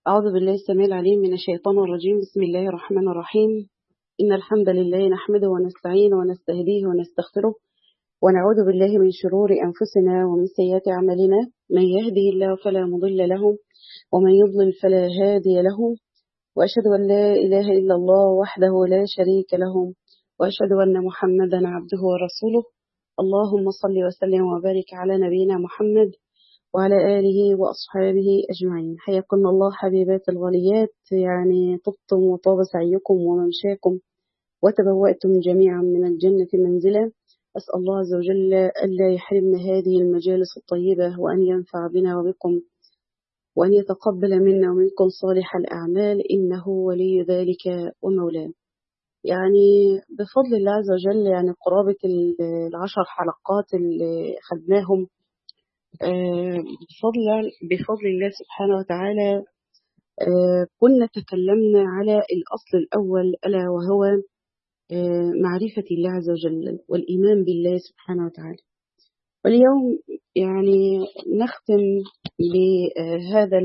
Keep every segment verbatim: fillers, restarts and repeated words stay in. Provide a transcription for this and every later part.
أعوذ بالله السميع العليم من الشيطان الرجيم. بسم الله الرحمن الرحيم. إن الحمد لله نحمده ونستعينه ونستهديه ونستغفره ونعوذ بالله من شرور أنفسنا ومن سيئات أعمالنا. من يهده الله فلا مضل له ومن يضلل فلا هادي له، وأشهد أن لا إله إلا الله وحده لا شريك له، وأشهد أن محمدا عبده ورسوله. اللهم صل وسلم وبارك على نبينا محمد وعلى آله وأصحابه أجمعين. حياكم الله حبيبات الغاليات، يعني طبتم وطاب سعيكم وممشاكم وتبوأتم جميعا من الجنة منزلا. أسأل الله عز وجل ألا يحرمنا هذه المجالس الطيبة، وأن ينفع بنا وبكم، وأن يتقبل منا ومنكم صالح الأعمال، إنه ولي ذلك ومولاه. يعني بفضل الله عز وجل، يعني قرابة العشر حلقات اللي خدناهم بفضل بفضل الله سبحانه وتعالى، كنا تكلمنا على الأصل الأول، ألا وهو معرفة الله عز وجل والإيمان بالله سبحانه وتعالى. واليوم يعني نختم بهذا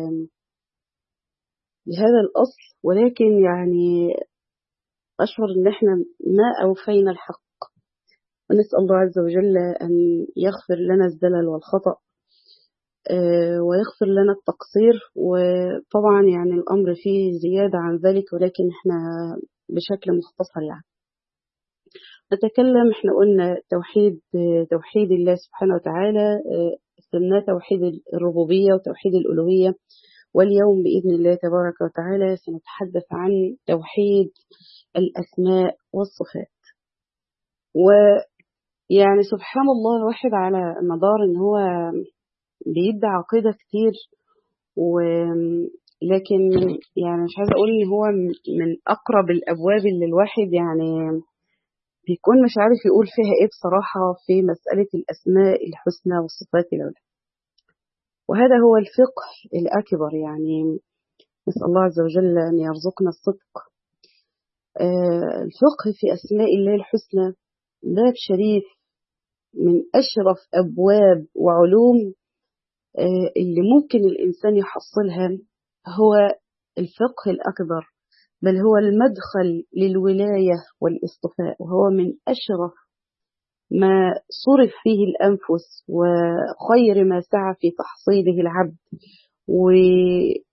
بهذا الأصل، ولكن يعني أشعر أن احنا ما أوفينا الحق، ونسأل الله عز وجل أن يغفر لنا الزلل والخطأ ويغفر لنا التقصير. وطبعا يعني الأمر فيه زيادة عن ذلك، ولكن احنا بشكل مختصر يعني نتكلم. احنا قلنا توحيد توحيد الله سبحانه وتعالى، سمناه توحيد الربوبية وتوحيد الألوهية. واليوم بإذن الله تبارك وتعالى سنتحدث عن توحيد الأسماء والصفات. ويعني سبحان الله، الواحد على مدار ان هو بيدعي عقيدة كتير، ولكن يعني مش عايزة أقول إن هو من أقرب الأبواب اللي الواحد يعني بيكون مش عارف يقول فيها إيه بصراحة في مسألة الأسماء الحسنى والصفات العلى. وهذا هو الفقه الأكبر، يعني نسأل الله عز وجل أن يرزقنا الصدق. آه الفقه في أسماء الله الحسنى باب شريف من أشرف أبواب وعلوم اللي ممكن الإنسان يحصلها. هو الفقه الأكبر، بل هو المدخل للولاية والاصطفاء، وهو من أشرف ما صرف فيه الأنفس، وخير ما سعى في تحصيله العبد، وخير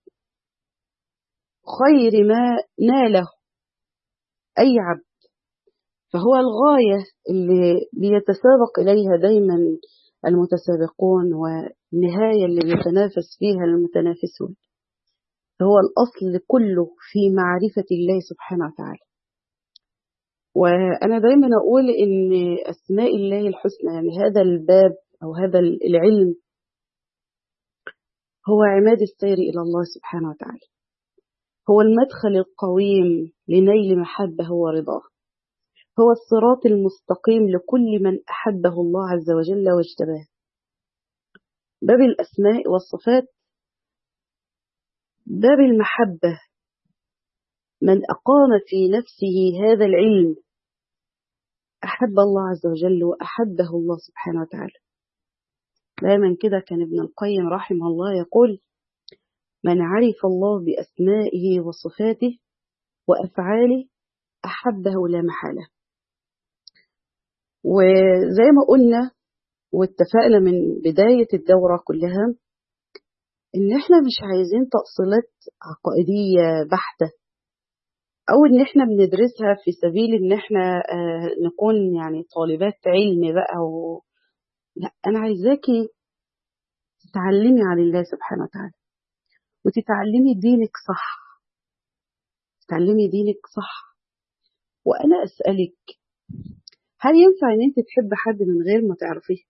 ما ناله أي عبد. فهو الغاية اللي بيتسابق إليها دايما المتسابقون، والنهاية اللي بيتنافس فيها المتنافسون. هو الأصل كله في معرفة الله سبحانه وتعالى. وأنا دايما أقول إن أسماء الله الحسنى، يعني هذا الباب أو هذا العلم، هو عماد السير إلى الله سبحانه وتعالى، هو المدخل القويم لنيل محبه ورضاه، هو الصراط المستقيم لكل من أحبه الله عز وجل واجتباه. باب الأسماء والصفات باب المحبة. من أقام في نفسه هذا العلم أحب الله عز وجل وأحبه الله سبحانه وتعالى. دائما كده كان ابن القيم رحمه الله يقول: من عرف الله بأسمائه وصفاته وأفعاله أحبه لا محالة. وزي ما قلنا واتفقنا من بداية الدورة كلها، إن إحنا مش عايزين تأصيلات عقائدية بحتة، أو إن إحنا بندرسها في سبيل إن إحنا آه نكون يعني طالبات علم بقى و... لا، أنا عايزاكي تتعلمي عن الله سبحانه وتعالى، وتتعلمي دينك صح، تتعلمي دينك صح. وأنا أسألك، هل ينفع إن أنت تحب حد من غير ما تعرفيه؟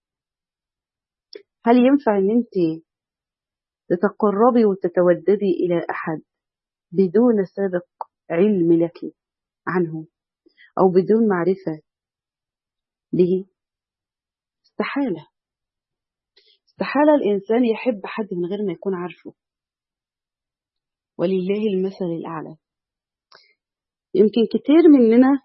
هل ينفع إن أنت تتقربي وتتوددي إلى أحد بدون سابق علم لك عنه، أو بدون معرفة به؟ استحالة. استحالة الإنسان يحب حد من غير ما يكون عارفه. ولله المثل الأعلى. يمكن كتير مننا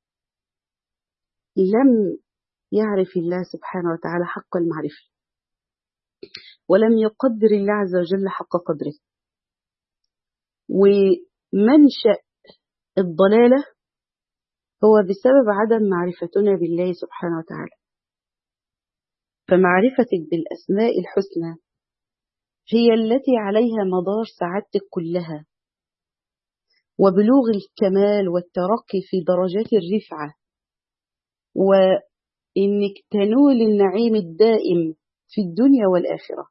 لم يعرف الله سبحانه وتعالى حق المعرفة، ولم يقدر الله عز وجل حق قدره. ومنشأ الضلالة هو بسبب عدم معرفتنا بالله سبحانه وتعالى. فمعرفتك بالأسماء الحسنى هي التي عليها مدار سعادتك كلها، وبلوغ الكمال والترقي في درجات الرفعة، وإنك تنول النعيم الدائم في الدنيا والآخرة.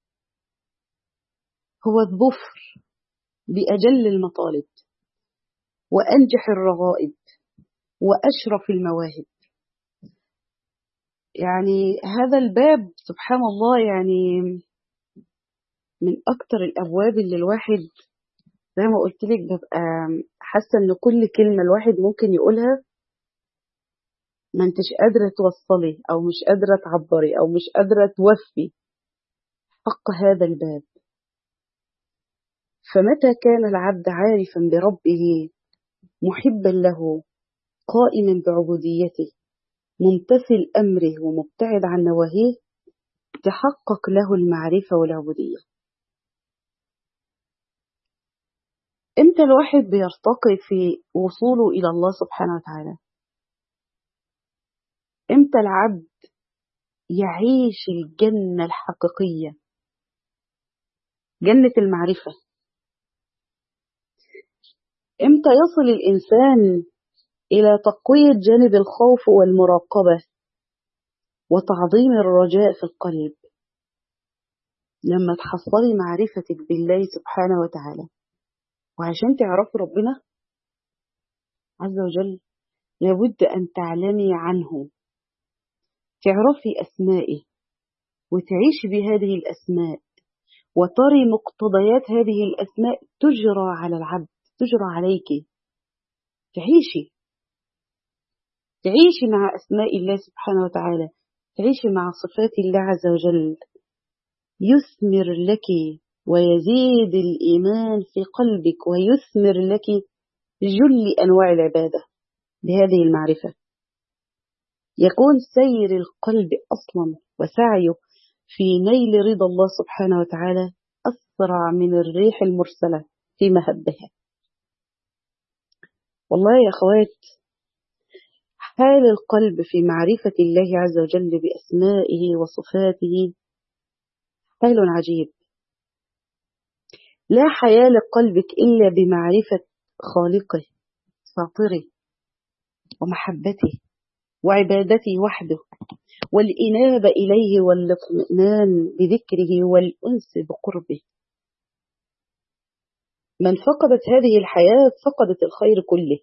هو الظفر بأجل المطالب وأنجح الرغائب وأشرف المواهب. يعني هذا الباب سبحان الله يعني من أكتر الأبواب اللي الواحد زي ما قلت لك ببقى حاسة إن كل كلمة الواحد ممكن يقولها ما انتش قادرة توصلي أو مش قادرة تعبري أو مش قادرة توفي حق هذا الباب. فمتى كان العبد عارفا بربه محبا له قائما بعبوديته ممتثل أمره ومبتعد عن نواهيه تحقق له المعرفة والعبودية. امتى الواحد بيرتقي في وصوله إلى الله سبحانه وتعالى؟ امتى العبد يعيش الجنة الحقيقية، جنة المعرفة؟ امتى يصل الإنسان إلى تقوية جانب الخوف والمراقبة وتعظيم الرجاء في القلب؟ لما تحصلي معرفتك بالله سبحانه وتعالى. وعشان تعرفي ربنا عز وجل لابد أن تعلمي عنه، تعرفي أسمائه وتعيشي بهذه الأسماء وتري مقتضيات هذه الأسماء تجرى على العبد، تجرى عليك. تعيشي تعيشي مع أسماء الله سبحانه وتعالى، تعيشي مع صفات الله عز وجل، يثمر لك ويزيد الإيمان في قلبك ويثمر لك جل أنواع العبادة. بهذه المعرفة يكون سير القلب أصلا وسعيه في نيل رضا الله سبحانه وتعالى أسرع من الريح المرسلة في مهبها. والله يا أخوات، حال القلب في معرفة الله عز وجل بأسمائه وصفاته حال عجيب. لا حياة لقلبك إلا بمعرفة خالقه فاطره ومحبته وعبادته وحده والإنابة إليه والاطمئنان بذكره والأنس بقربه. من فقدت هذه الحياة فقدت الخير كله.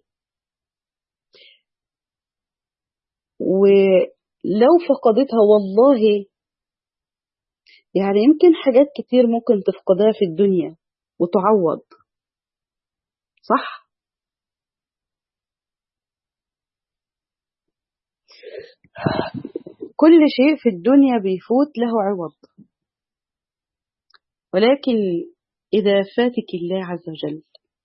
ولو فقدتها والله يعني يمكن حاجات كتير ممكن تفقدها في الدنيا وتعوض، صح؟ كل شيء في الدنيا بيفوت له عوض، ولكن إذا فاتك الله عز وجل،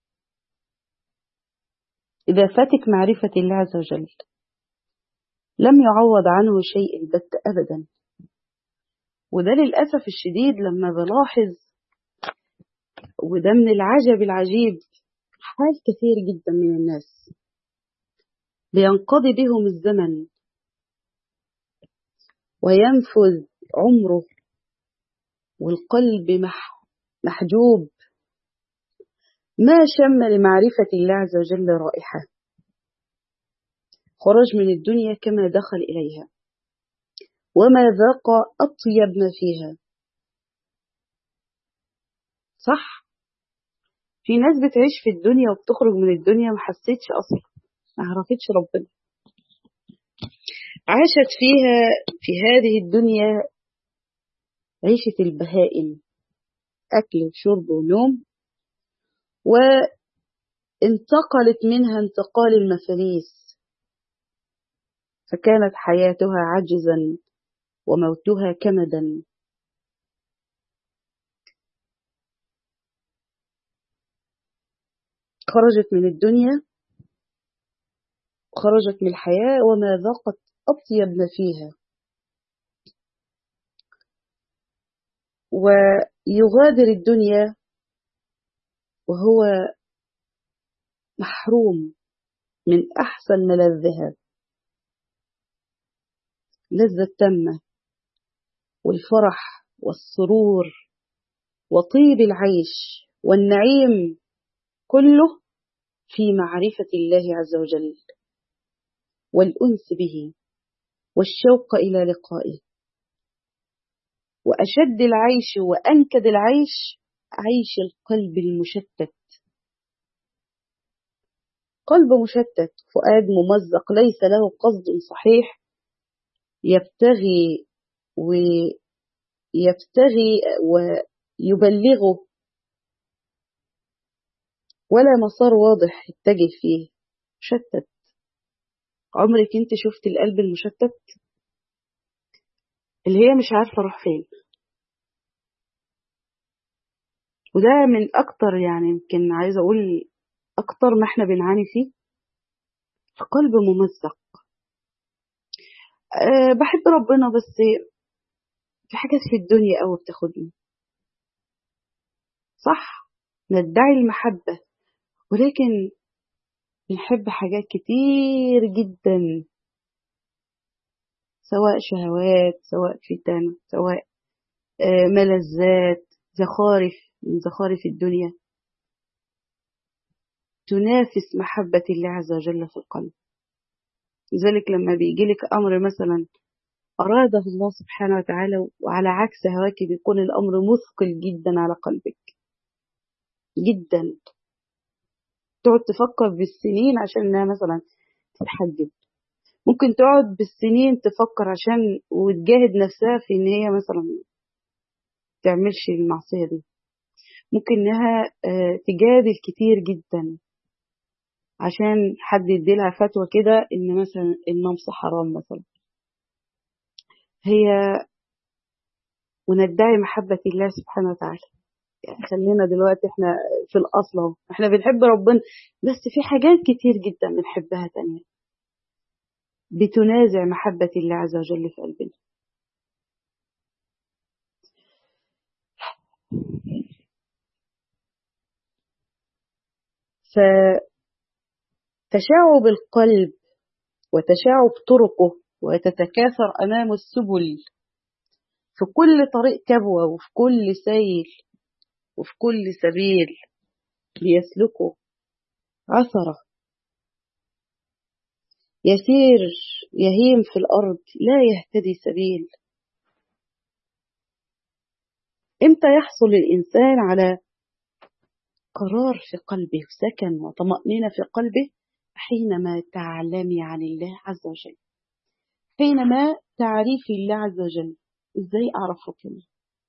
إذا فاتك معرفة الله عز وجل لم يعوض عنه شيء البت أبدا. وده للأسف الشديد لما بلاحظ، وده من العجب العجيب، حال كثير جدا من الناس بينقضي بهم الزمن وينفذ عمره والقلب محجوب، ما شم لمعرفة الله عز وجل رائحة، خرج من الدنيا كما دخل إليها وما ذاق أطيب ما فيها. صح؟ في ناس بتعيش في الدنيا وبتخرج من الدنيا ما حسيتش أصلا، ما عرفتش ربنا، عاشت فيها في هذه الدنيا عيشة البهائم، أكل وشرب ونوم، وانتقلت منها انتقال المفاليس، فكانت حياتها عجزا وموتها كمدا. خرجت من الدنيا، خرجت من الحياة وما ذاقت أطيب ما فيها، ويغادر الدنيا وهو محروم من أحسن ملذها، لذة التامة والفرح والسرور وطيب العيش والنعيم كله في معرفة الله عز وجل والأنس به والشوق إلى لقائه. وأشد العيش وأنكد العيش عيش القلب المشتت، قلب مشتت، فؤاد ممزق، ليس له قصد صحيح يبتغي ويبتغي ويبلغه، ولا مسار واضح يتجه فيه، مشتت. عمرك انت شفت القلب المشتت اللي هي مش عارفة اروح فين؟ وده من اكتر، يعني يمكن عايزة اقول اكتر ما احنا بنعاني فيه، في قلب ممزق. أه بحب ربنا، بس في حاجات في الدنيا قوي بتاخدني، صح ندعي المحبة ولكن بنحب حاجات كتير جدا، سواء شهوات، سواء فتن، سواء آه ملذات، زخارف من زخارف الدنيا تنافس محبة الله عز وجل في القلب. لذلك لما بيجيلك أمر مثلا أراده الله سبحانه وتعالى وعلى عكس هواك، بيكون الأمر مثقل جدا على قلبك جدا، تقعد تفكر بالسنين عشان انها مثلا تتحجب، ممكن تقعد بالسنين تفكر عشان وتجاهد نفسها في ان هي مثلا تعملش المعصية دي، ممكن انها تجادل كتير جدا عشان حد يديلها فتوى كده ان مثلا النمص حرام مثلا. هي وندعي محبة الله سبحانه وتعالى، يعني خلينا دلوقتي احنا في الاصل اهو، احنا بنحب ربنا بس في حاجات كتير جدا بنحبها تانية بتنازع محبة الله عز وجل في قلبنا. فتشعب القلب وتشعب طرقه وتتكاثر أمام السبل، في كل طريق كبوة وفي كل سيل وفي كل سبيل بيسلكه عثرة، يسير يهيم في الأرض لا يهتدي سبيل. إمتى يحصل الإنسان على قرار في قلبه وسكن وطمأنينة في قلبه؟ حينما تعلمي عن الله عز وجل، حينما تعرفي الله عز وجل. إزاي أعرفه كده؟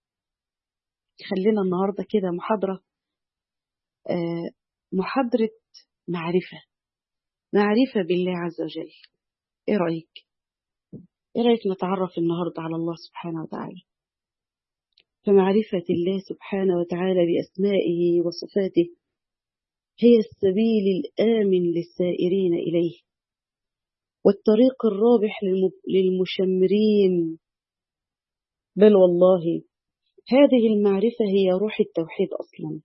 خلينا النهاردة كده محاضرة آه محاضرة معرفة، معرفة بالله عز وجل. إيه رأيك؟ إيه رأيك نتعرف النهاردة على الله سبحانه وتعالى؟ فمعرفة الله سبحانه وتعالى بأسمائه وصفاته هي السبيل الآمن للسائرين إليه، والطريق الرابح للمشمرين. بل والله هذه المعرفة هي روح التوحيد أصلا،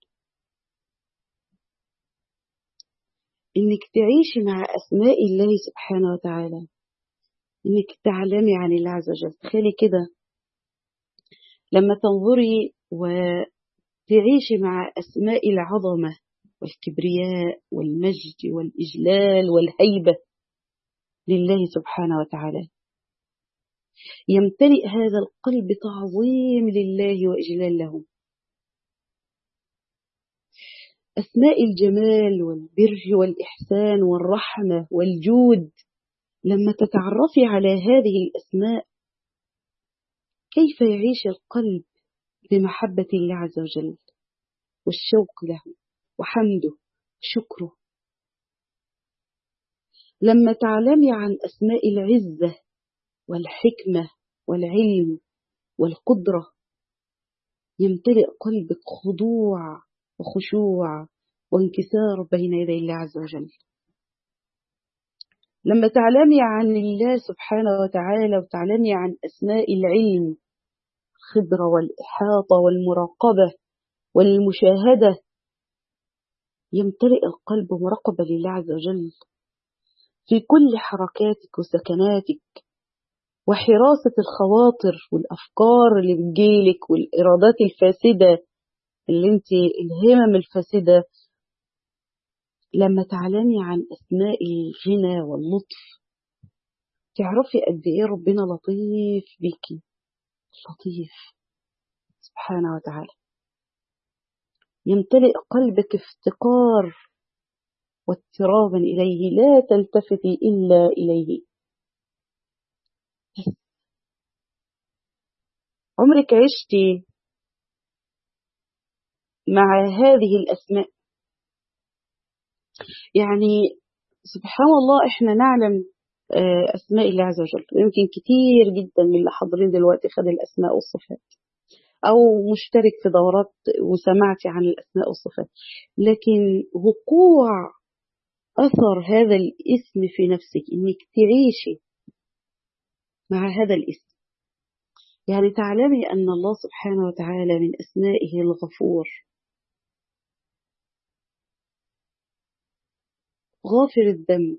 إنك تعيشي مع أسماء الله سبحانه وتعالى، إنك تعلمي عن الله عز وجل. تخيلي كده لما تنظري وتعيشي مع أسماء العظمة والكبرياء والمجد والإجلال والهيبة لله سبحانه وتعالى، يمتلئ هذا القلب تعظيم لله وإجلال له. أسماء الجمال والبر والإحسان والرحمة والجود، لما تتعرفي على هذه الأسماء كيف يعيش القلب بمحبة الله عز وجل والشوق له وحمده شكره. لما تعلمي عن أسماء العزة والحكمة والعلم والقدرة يمتلئ قلبك خضوع وخشوع وانكسار بين يدي الله عز وجل. لما تعلمي عن الله سبحانه وتعالى وتعلمي عن أسماء العلم، الخبرة والإحاطة والمراقبة والمشاهدة يمتلئ القلب مراقبة لله عز وجل في كل حركاتك وسكناتك، وحراسة الخواطر والأفكار اللي بتجيلك والإرادات الفاسدة اللي انت الهمم الفاسدة. لما تعلمي عن أسماء الغنى واللطف تعرفي قد إيه ربنا لطيف بيكي، لطيف سبحانه وتعالى. يمتلئ قلبك افتقار واضطرابا إليه، لا تلتفتي إلا إليه. عمرك عشتي مع هذه الأسماء؟ يعني سبحان الله إحنا نعلم أسماء الله عز وجل، ويمكن كتير جدا من اللي حاضرين دلوقتي خد الأسماء والصفات أو مشترك في دورات وسمعتي عن الأسماء والصفات، لكن وقوع أثر هذا الاسم في نفسك، إنك تعيشي مع هذا الاسم، يعني تعلمي أن الله سبحانه وتعالى من أسمائه الغفور، غافر الذنب.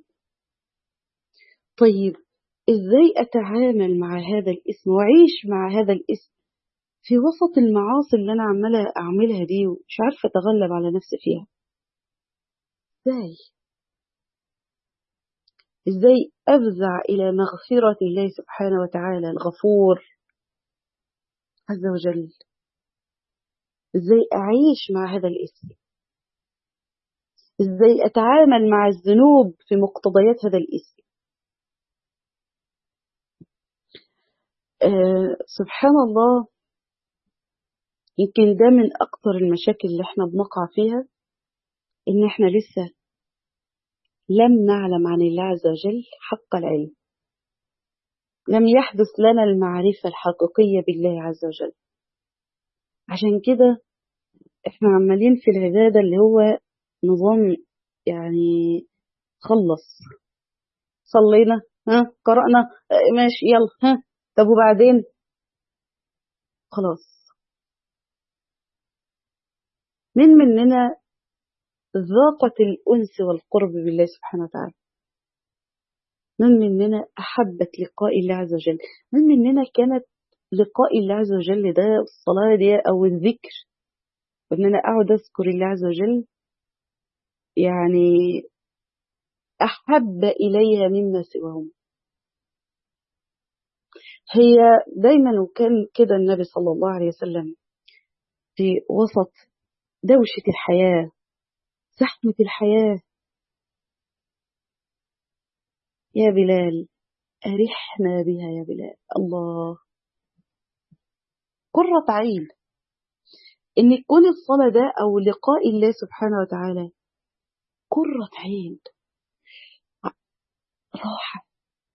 طيب إزاي أتعامل مع هذا الاسم وأعيش مع هذا الاسم في وسط المعاصي اللي أنا عمالة أعملها دي ومش عارفة أتغلب على نفسي فيها؟ إزاي إزاي أفزع إلى مغفرة الله سبحانه وتعالى الغفور عز وجل؟ إزاي أعيش مع هذا الاسم؟ إزاي أتعامل مع الذنوب في مقتضيات هذا الاسم؟ آه سبحان الله، يمكن ده من أكتر المشاكل اللي احنا بنقع فيها، إن احنا لسه لم نعلم عن الله عز وجل حق العلم، لم يحدث لنا المعرفة الحقيقية بالله عز وجل. عشان كده احنا عمالين في العبادة اللي هو نظام، يعني خلص صلينا، ها قرأنا، اه ماشي يلا، ها طب وبعدين خلاص. من مننا ذاقت الأنس والقرب بالله سبحانه وتعالى؟ من مننا أحبت لقاء الله عز وجل؟ من مننا كانت لقاء الله عز وجل ده الصلاة دي أو الذكر، وإن أنا أقعد أذكر الله عز وجل يعني أحب إليها مما سواهم؟ هي دايما، وكان كده النبي صلى الله عليه وسلم في وسط دوشة الحياة زحمة الحياة، يا بلال أرحنا بها يا بلال، الله قرة عين إن يكون الصلاة ده أو لقاء الله سبحانه وتعالى قرة عين، راحة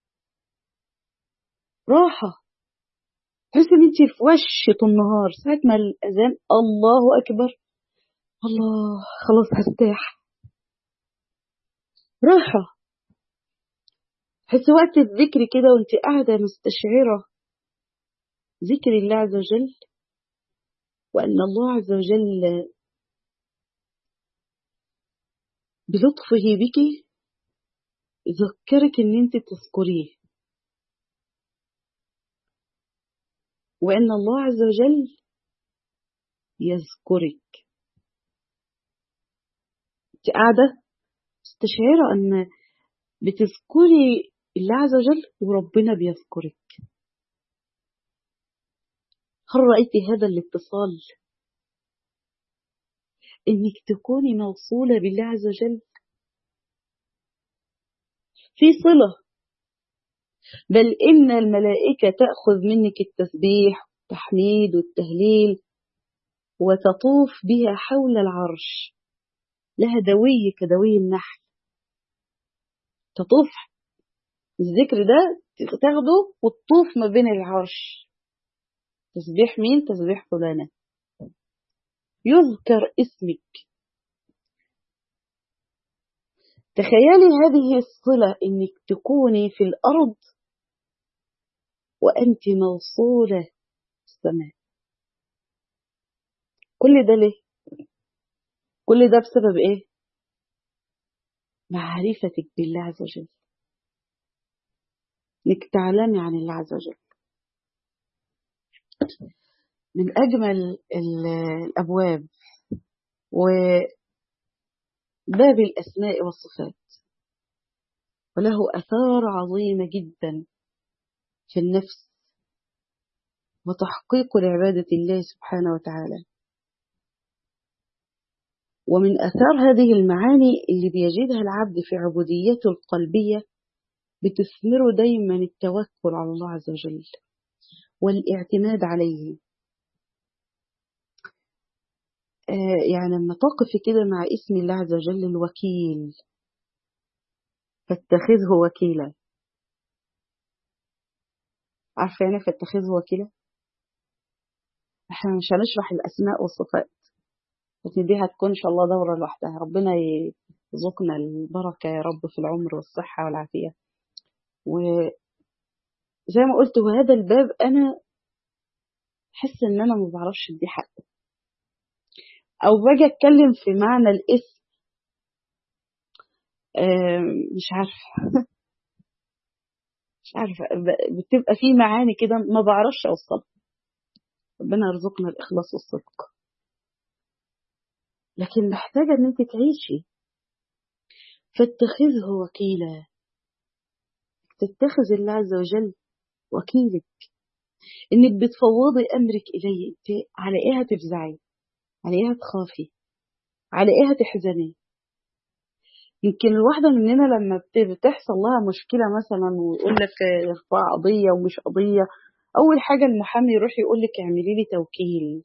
راحة. تحس إن أنت في وش طول النهار ساعة ما الأذان الله أكبر، الله خلاص هرتاح، راحة. تحس وقت الذكر كده وأنت قاعدة مستشعرة ذكر الله عز وجل، وأن الله عز وجل بلطفه بك يذكرك أن أنت تذكريه، وأن الله عز وجل يذكرك. أنت قاعدة مستشعرة أن بتذكري الله عز وجل وربنا بيذكرك. هل رأيت هذا الاتصال؟ إنك تكوني موصولة بالله عز وجل في صلة، بل إن الملائكة تأخذ منك التسبيح والتحميد والتهليل وتطوف بها حول العرش، لها دوي كدوي النحل، تطوف الذكر ده تاخده وتطوف ما بين العرش. تسبيح مين؟ تسبيح فلانة، يذكر اسمك. تخيلي هذه الصلة، إنك تكوني في الأرض وأنت موصولة السماء. كل ده ليه؟ كل ده بسبب إيه؟ معرفتك بالله عز وجل، انك تعلمي عن الله عز وجل. من أجمل الأبواب وباب الأسماء والصفات، وله أثار عظيمة جدا في النفس وتحقيق لعبادة الله سبحانه وتعالى. ومن أثار هذه المعاني اللي بيجدها العبد في عبوديته القلبية بتثمره دايما التوكل على الله عز وجل والاعتماد عليه. آه يعني لما تقف كده مع اسم الله عز وجل الوكيل، فاتخذه وكيلا. عارفة يعني فاتخذه وكيلا؟ احنا مش هنشرح الأسماء والصفات، لكن دي هتكون إن شاء الله دورة لوحدها. ربنا يرزقنا البركة يا رب في العمر والصحة والعافية. وزي ما قلت، وهذا الباب أنا حس إن أنا ما بعرفش دي حقه، أو باجي أتكلم في معنى الاسم مش عارفة مش عارفة بتبقى في معاني كده ما بعرفش أوصلها. ربنا يرزقنا الإخلاص والصدق. لكن محتاجة إن أنت تعيشي. فاتخذه وكيلا، تتخذ الله عز وجل وكيلك، إنك بتفوضي أمرك إليه. أنت على إيه هتفزعي؟ على إيه هتخافي؟ على إيه هتحزني؟ يمكن الواحدة مننا لما بتحصل لها مشكلة مثلا ويقول لك ارفع قضية ومش قضية، أول حاجة المحامي يروح يقول لك اعملي لي توكيل.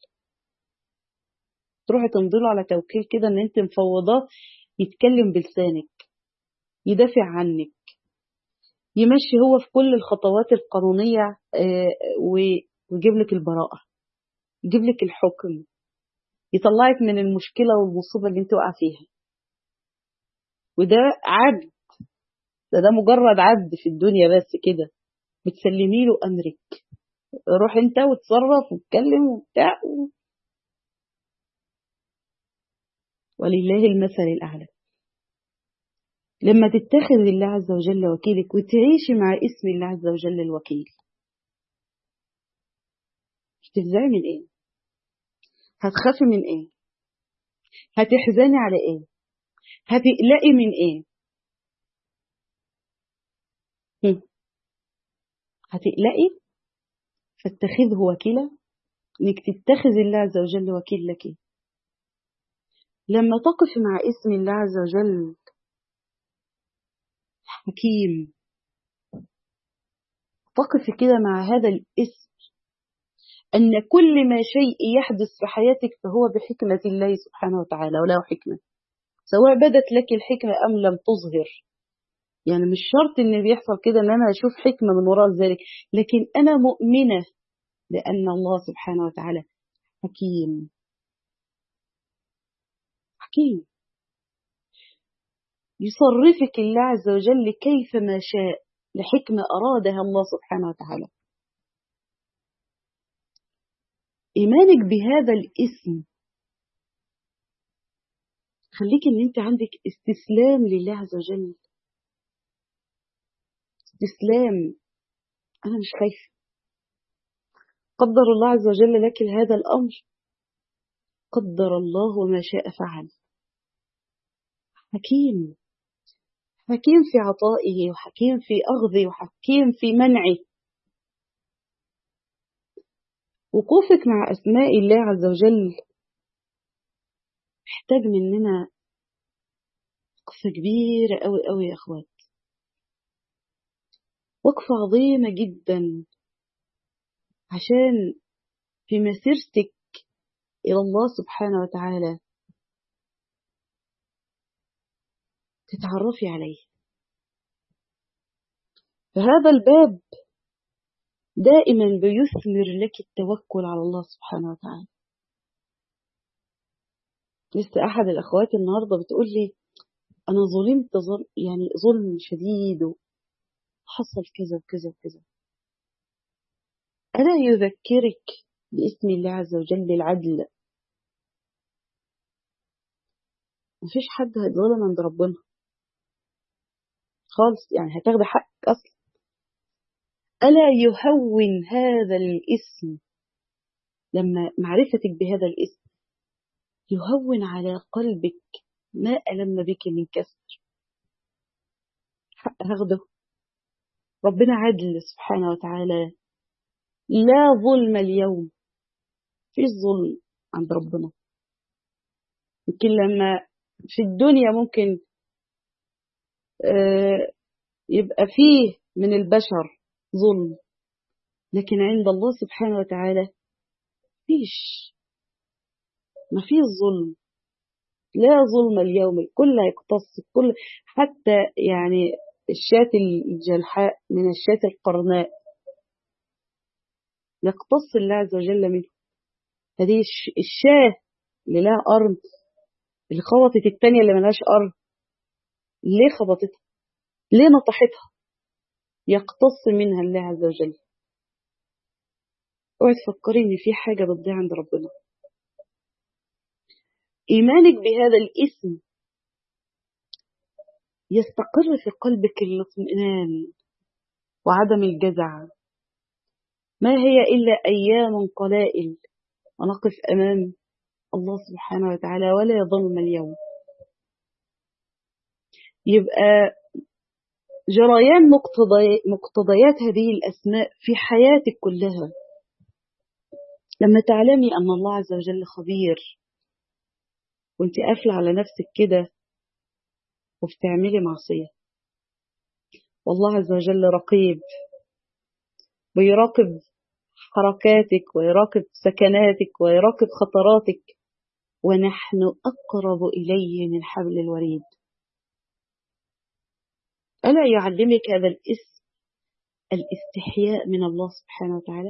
تروحي تمضيله على توكيل كده إن أنت مفوضاه يتكلم بلسانك، يدافع عنك، يمشي هو في كل الخطوات القانونية ويجيب لك البراءة، يجيب لك الحكم، يطلعك من المشكلة والمصيبة اللي انت واقعه فيها. وده عبد، ده, ده مجرد عبد في الدنيا بس كده، بتسلمي له أمرك، روح انت وتصرف واتكلم وبتاع. ولله المثل الأعلى. لما تتخذ الله عز وجل وكيلك وتعيشي مع اسم الله عز وجل الوكيل، هتفزعي من ايه؟ هتخافي من ايه؟ هتحزني على ايه؟ هتقلقي من ايه؟ هم. هتقلقي؟ فاتخذه وكيلا، انك تتخذ الله عز وجل وكيل لك. لما تقف مع اسم الله عز وجل حكيم، تقف كده مع هذا الاسم أن كل ما شيء يحدث في حياتك فهو بحكمة الله سبحانه وتعالى، وله حكمة، سواء بدت لك الحكمة أم لم تظهر. يعني مش شرط إن بيحصل كده إن أنا أشوف حكمة من وراء ذلك، لكن أنا مؤمنة لأن الله سبحانه وتعالى حكيم. حكيم يصرفك الله عز وجل كيفما شاء لحكمة أرادها الله سبحانه وتعالى. إيمانك بهذا الاسم خليك إن أنت عندك استسلام لله عز وجل. استسلام، أنا مش خايفة، قدر الله عز وجل لك هذا الأمر، قدر الله وما شاء فعل. حكيم، حكيم في عطائه، وحكيم في أخذه، وحكيم في منعه. وقوفك مع أسماء الله عز وجل محتاج مننا وقفة كبيرة أوي أوي يا أخوات، وقفة عظيمة جدا، عشان في مسيرتك إلى الله سبحانه وتعالى تتعرفي عليه. فهذا الباب دائما بيثمر لك التوكل على الله سبحانه وتعالى. لسه أحد الأخوات النهاردة بتقول لي أنا ظلمت ظلم، يعني ظلم شديد وحصل كذا وكذا وكذا. ألا يذكرك باسم الله عز وجل العدل؟ مفيش حد هيتظلم عند ربنا، خالص، يعني هتاخد حقك أصلا. ألا يهون هذا الاسم، لما معرفتك بهذا الاسم يهون على قلبك ما ألم بك من كسر. حق هاخده. ربنا عدل سبحانه وتعالى، لا ظلم اليوم، فيش ظلم عند ربنا. يمكن لما في الدنيا ممكن آه يبقى فيه من البشر ظلم، لكن عند الله سبحانه وتعالى فيش، ما فيش ظلم. لا ظلم اليوم، الكل هيقتص، الكل حتى يعني الشاة الجلحاء من الشاة القرناء يقتص الله عز وجل منه. هذه الشاة اللي لها قرن، اللي خبطت التانية اللي ملهاش قرن، ليه خبطتها؟ ليه نطحتها؟ يقتص منها الله عز وجل. اوعي تفكري ان في حاجة بتضيع عند ربنا. ايمانك بهذا الاسم يستقر في قلبك الاطمئنان وعدم الجزع. ما هي إلا أيام قلائل ونقف أمام الله سبحانه وتعالى ولا يظلم اليوم. يبقى جريان مقتضي مقتضيات هذه الأسماء في حياتك كلها، لما تعلمي أن الله عز وجل خبير وانت قافلة على نفسك كده وبتعملي معصية، والله عز وجل رقيب ويراقب حركاتك ويراقب سكناتك ويراقب خطراتك، ونحن أقرب إليه من حبل الوريد. ألا يعلمك هذا الاسم الاستحياء من الله سبحانه وتعالى؟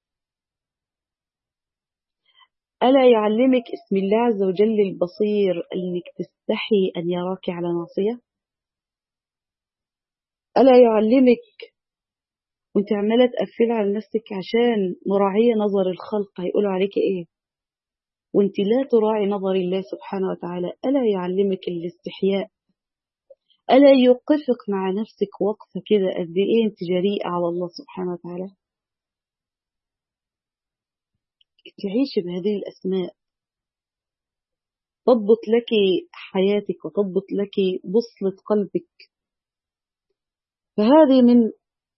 ألا يعلمك اسم الله عز وجل البصير أنك تستحي أن يراك على معصية؟ ألا يعلمك وانت عمالة تقفل على نفسك عشان مراعية نظر الخلق هيقولوا عليك ايه، وانت لا تراعي نظر الله سبحانه وتعالى؟ ألا يعلمك الاستحياء؟ ألا يوقفك مع نفسك وقفة كده قد ايه انت جريئة على الله سبحانه وتعالى؟ تعيشي بهذه الأسماء تضبط لك حياتك وتضبط لك بصلة قلبك. فهذه من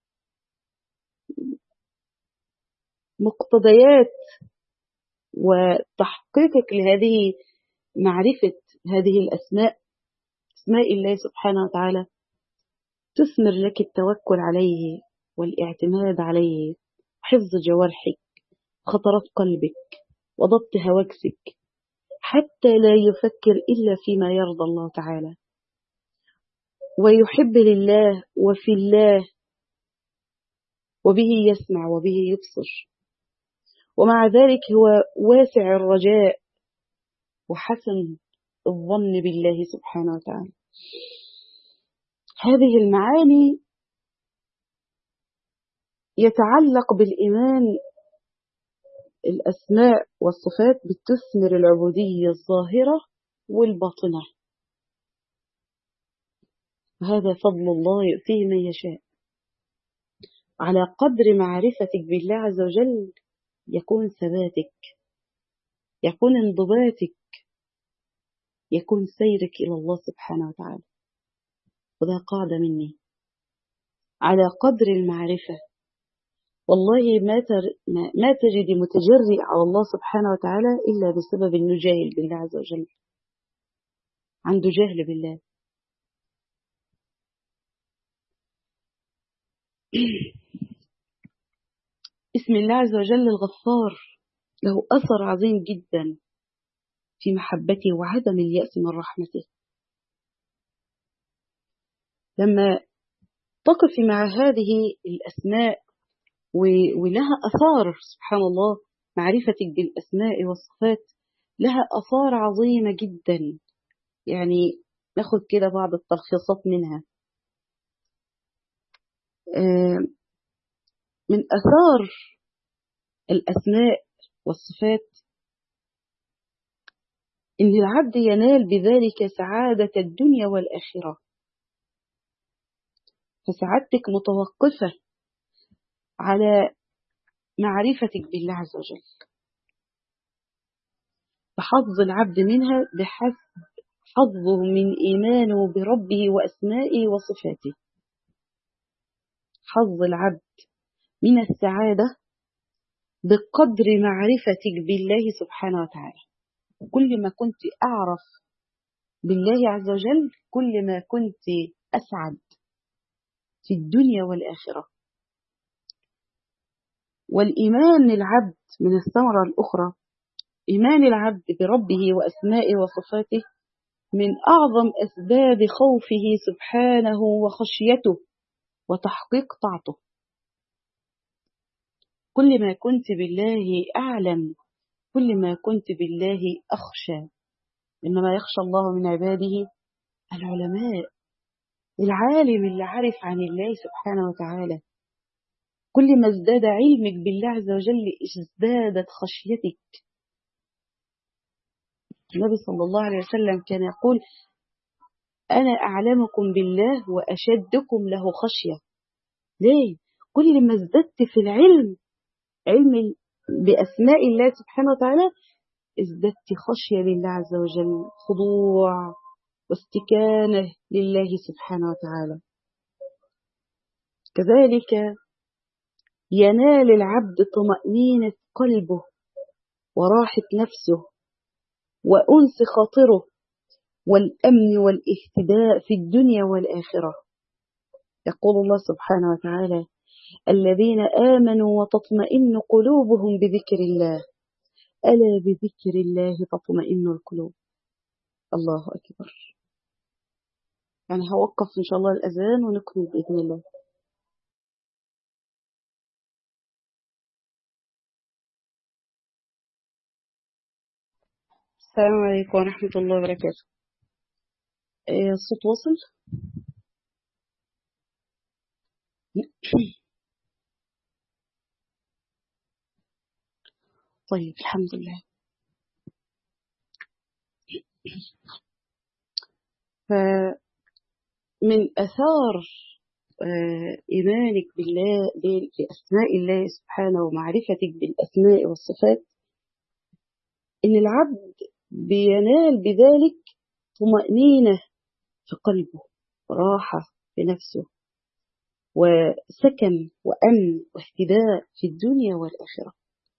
مقتضيات وتحقيقك لهذه معرفة هذه الأسماء، أسماء الله سبحانه وتعالى، تثمر لك التوكل عليه والاعتماد عليه، حفظ جوارحك، خطرات قلبك، وضبط هواجسك، حتى لا يفكر إلا فيما يرضى الله تعالى ويحب لله وفي الله، وبه يسمع وبه يبصر، ومع ذلك هو واسع الرجاء وحسن الظن بالله سبحانه وتعالى. هذه المعاني يتعلق بالإيمان. الأسماء والصفات بتثمر العبودية الظاهرة والباطنة، وهذا فضل الله يؤتيه من يشاء. على قدر معرفتك بالله عز وجل يكون ثباتك، يكون انضباطك، يكون سيرك إلى الله سبحانه وتعالى. وده قاعدة مني، على قدر المعرفة والله ما ما تجد متجرئ على الله سبحانه وتعالى إلا بسبب إنه جاهل بالله عز وجل، عنده جهل بالله. اسم الله عز وجل الغفار له أثر عظيم جدا في محبته وعدم اليأس من رحمته. لما تقف مع هذه الأسماء ولها أثار، سبحان الله، معرفتك بالأسماء والصفات لها أثار عظيمة جدا. يعني ناخد كده بعض التلخيصات منها. من أثار الأسماء والصفات إن العبد ينال بذلك سعادة الدنيا والآخرة. فسعادتك متوقفة على معرفتك بالله عز وجل، فحظ العبد منها بحسب حظه من إيمانه بربه وأسمائه وصفاته. حظ العبد من السعادة بقدر معرفتك بالله سبحانه وتعالى. كل ما كنت أعرف بالله عز وجل كل ما كنت أسعد في الدنيا والآخرة. والإيمان العبد من الثمرة الأخرى، إيمان العبد بربه وأسمائه وصفاته من أعظم أسباب خوفه سبحانه وخشيته وتحقيق طاعته. كل ما كنت بالله أعلم كل ما كنت بالله أخشى. إنما يخشى الله من عباده العلماء. العالم اللي عارف عن الله سبحانه وتعالى، كل ما ازداد علمك بالله عز وجل ازدادت خشيتك. النبي صلى الله عليه وسلم كان يقول: أنا أعلمكم بالله وأشدكم له خشية. ليه؟ كل ما ازددت في العلم، علم بأسماء الله سبحانه وتعالى، ازددت خشية لله عز وجل، خضوع واستكانة لله سبحانه وتعالى. كذلك ينال العبد طمأنينة قلبه وراحة نفسه وأنس خاطره والأمن والاهتداء في الدنيا والآخرة. يقول الله سبحانه وتعالى: الذين آمنوا وتطمئن قلوبهم بذكر الله، ألا بذكر الله تطمئن القلوب. الله أكبر. يعني هوقف إن شاء الله الأذان ونكمل بإذن الله. السلام عليكم ورحمة الله وبركاته. الصوت وصل؟ طيب الحمد لله. فمن أثار إيمانك بالله بأسماء الله سبحانه ومعرفتك بالأسماء والصفات إن العبد بينال بذلك طمأنينة في قلبه، راحة في نفسه، وسكن وأمن واهتداء في الدنيا والآخرة.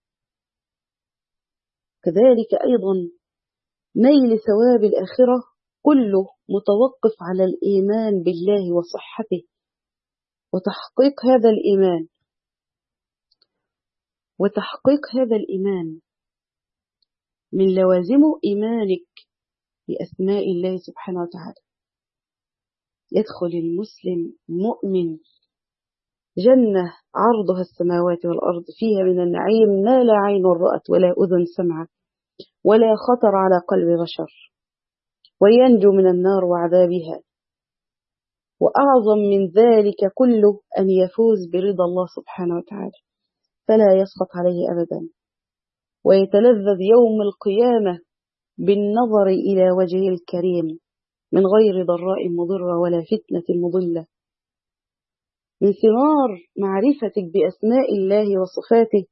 كذلك أيضا نيل ثواب الآخرة كله متوقف على الإيمان بالله وصحته وتحقيق هذا الإيمان. وتحقيق هذا الإيمان من لوازمه إيمانك بأسماء الله سبحانه وتعالى. يدخل المسلم مؤمن جنة عرضها السماوات والأرض فيها من النعيم ما لا عين رأت ولا أذن سمعت ولا خطر على قلب بشر، وينجو من النار وعذابها. وأعظم من ذلك كله أن يفوز برضا الله سبحانه وتعالى فلا يسخط عليه أبدا، ويتلذذ يوم القيامة بالنظر إلى وجهه الكريم من غير ضراء مضرة ولا فتنة مضلة. من ثمار معرفتك بأسماء الله وصفاته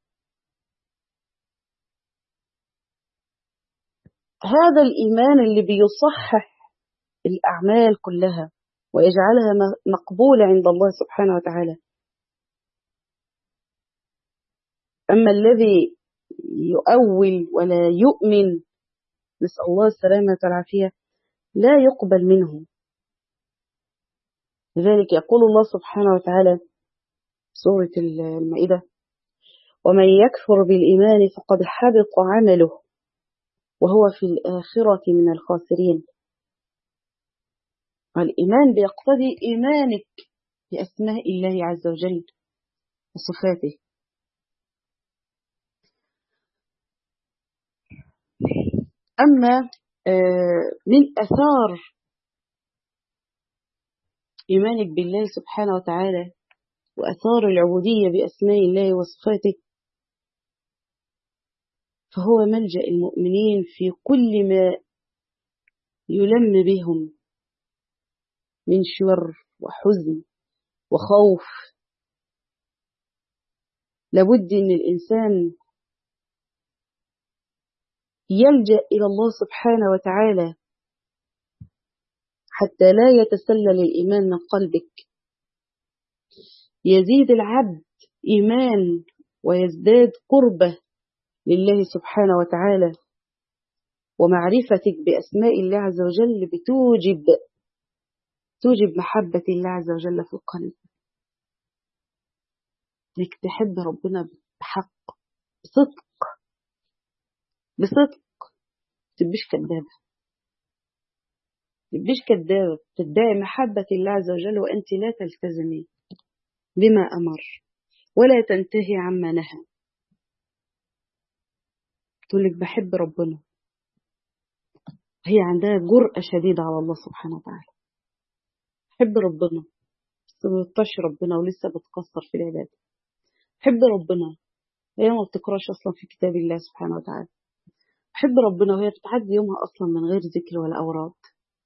هذا الإيمان اللي بيصحح الأعمال كلها ويجعلها مقبولة عند الله سبحانه وتعالى. أما الذي يؤول ولا يؤمن، نسأل الله السلامة والعافية، لا يقبل منه. لذلك يقول الله سبحانه وتعالى سورة المائدة: ومن يكفر بالإيمان فقد حبط عمله وهو في الآخرة من الخاسرين. والإيمان بيقتضي إيمانك بأسماء الله عز وجل وصفاته. أما من أثار إيمانك بالله سبحانه وتعالى وأثار العبودية بأسماء الله وصفاته فهو ملجأ المؤمنين في كل ما يلم بهم من شر وحزن وخوف. لابد أن الإنسان يلجأ إلى الله سبحانه وتعالى حتى لا يتسلل الإيمان من قلبك. يزيد العبد إيمان ويزداد قربة لله سبحانه وتعالى، ومعرفتك بأسماء الله عز وجل بتوجب توجب محبة الله عز وجل في القلب، انك تحب ربنا بحق، بصدق بصدق تبقيش كذابة، تبقيش كذابة تدعي محبة الله عز وجل وأنت لا تلتزمي بما أمر ولا تنتهي عما نهى. تقولك بحب ربنا، هي عندها جرأة شديدة على الله سبحانه وتعالى. حب ربنا بس ما بتطيعش ربنا ولسه بتقصر في العبادة. حب ربنا هي ما بتقراش أصلا في كتاب الله سبحانه وتعالى. حب ربنا وهي بتعدي يومها أصلا من غير ذكر ولا أوراد.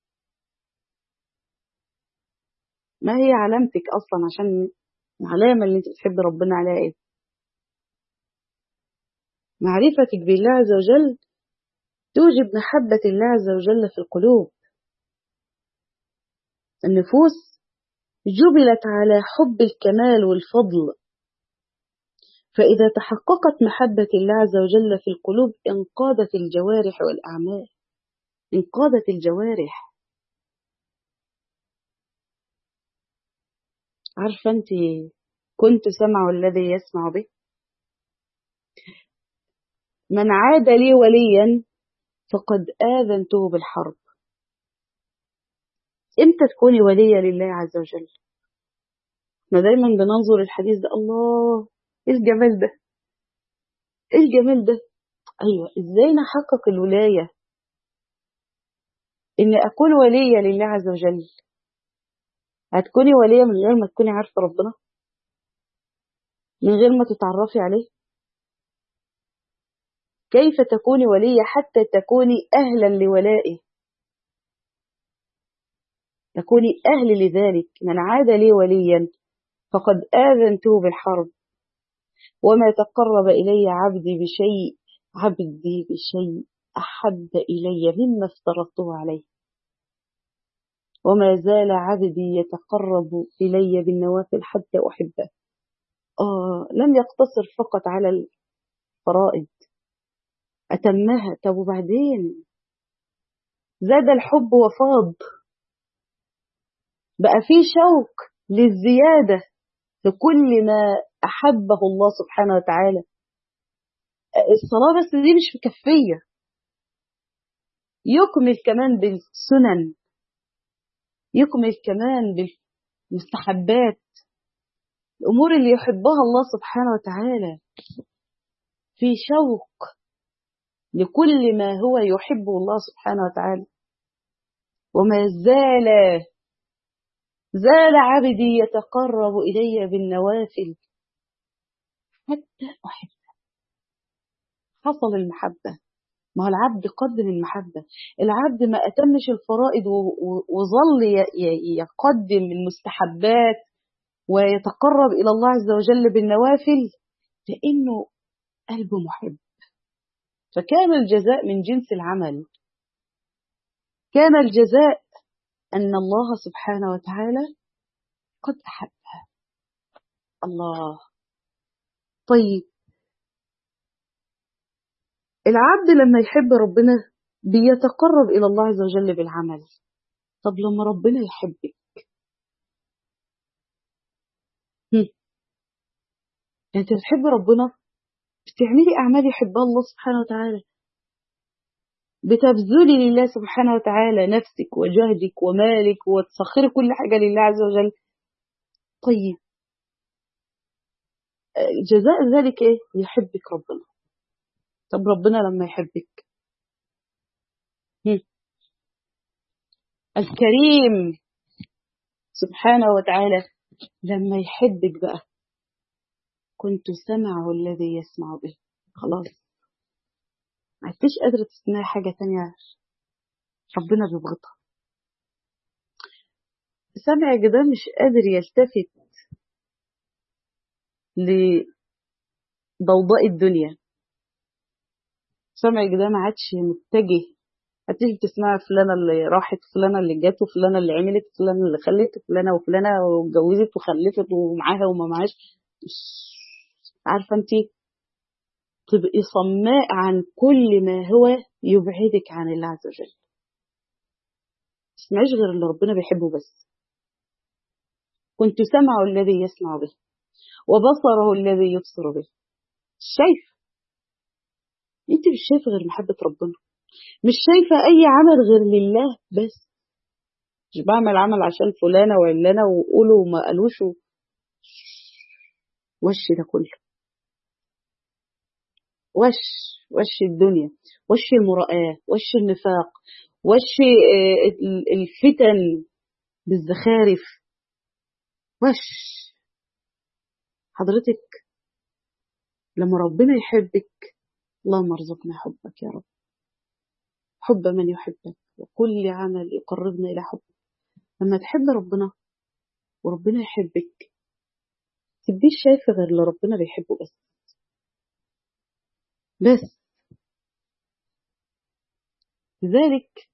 ما هي علامتك أصلا؟ عشان العلامة اللي انت بتحب ربنا عليها ايه؟ معرفتك بالله عز وجل توجب محبة الله عز وجل في القلوب. النفوس جبلت على حب الكمال والفضل، فإذا تحققت محبة الله عز وجل في القلوب انقادت الجوارح والأعمال، انقادت الجوارح. عارفة أنت كنت سمع الذي يسمع به؟ من عاد لي وليا فقد آذنته بالحرب. امتى تكوني ولية لله عز وجل؟ احنا دايما بننظر الحديث ده، الله ايه الجمال ده، ايه الجمال ده. ايوه، ازاي نحقق الولاية؟ ان اكون ولية لله عز وجل. هتكوني ولية من غير ما تكوني عارفة ربنا، من غير ما تتعرفي عليه؟ كيف تكوني ولية حتى تكوني أهلا لولائه، تكوني أهل لذلك؟ من عاد لي وليا فقد آذنته بالحرب، وما تقرب إلي عبدي بشيء عبدي بشيء أحب إلي مما افترضته عليه، وما زال عبدي يتقرب إلي بالنوافل حتى أحبه. آه لم يقتصر فقط على الفرائض، أتمها. طب وبعدين زاد الحب وفاض، بقى في شوق للزيادة لكل ما أحبه الله سبحانه وتعالى. الصلاة بس دي مش مكفية، يكمل كمان بالسنن، يكمل كمان بالمستحبات، الأمور اللي يحبها الله سبحانه وتعالى. في شوق لكل ما هو يحبه الله سبحانه وتعالى. وما زال زال عبدي يتقرب إلي بالنوافل حتى أحب. حصل المحبة. ما هو العبد قدم المحبة. العبد ما أتمش الفرائض وظل يقدم المستحبات ويتقرب إلى الله عز وجل بالنوافل لأنه قلبه محب. فكان الجزاء من جنس العمل، كان الجزاء أن الله سبحانه وتعالى قد أحبها. الله. طيب العبد لما يحب ربنا بيتقرب إلى الله عز وجل بالعمل. طب لما ربنا يحبك، انت بتحب ربنا، بتعملي أعمال يحبها الله سبحانه وتعالى، بتبذلي لله سبحانه وتعالى نفسك وجهدك ومالك وتسخري كل حاجة لله عز وجل. طيب جزاء ذلك ايه؟ يحبك ربنا. طب ربنا لما يحبك، الكريم سبحانه وتعالى لما يحبك بقى، كنت سمعه الذي يسمع به. خلاص ما عدتش قادرة تسمعي حاجة تانية ربنا بيبغضها. سمعك ده مش قادر يلتفت لضوضاء الدنيا. سمعك ده ما عادش متجه، هتيجي تسمع فلانة اللي راحت، فلانة اللي جت، وفلانة اللي عملت، فلانة اللي خلت، فلانة وفلانة واتجوزت وخلفت ومعاها وما معاش. عارفة انت تبقي صماء عن كل ما هو يبعدك عن الله عز وجل. تسمعيش غير اللي ربنا بيحبه بس. كنت سمعه الذي يسمع به وبصره الذي يبصر به. شايف انت مش شايفه غير محبة ربنا، مش شايفة اي عمل غير لله بس. مش بعمل عمل عشان فلانة وعلانة وقولوا وما قالوش وش ده كله، وش وش الدنيا، وش المرآة، وش النفاق، وش الفتن بالزخارف، وش. حضرتك لما ربنا يحبك، اللهم ارزقنا حبك يا رب، حب من يحبك وكل عمل يقربنا إلى حبك. لما تحب ربنا وربنا يحبك، تبقيش شايفة غير اللي ربنا بيحبه بس. بس لذلك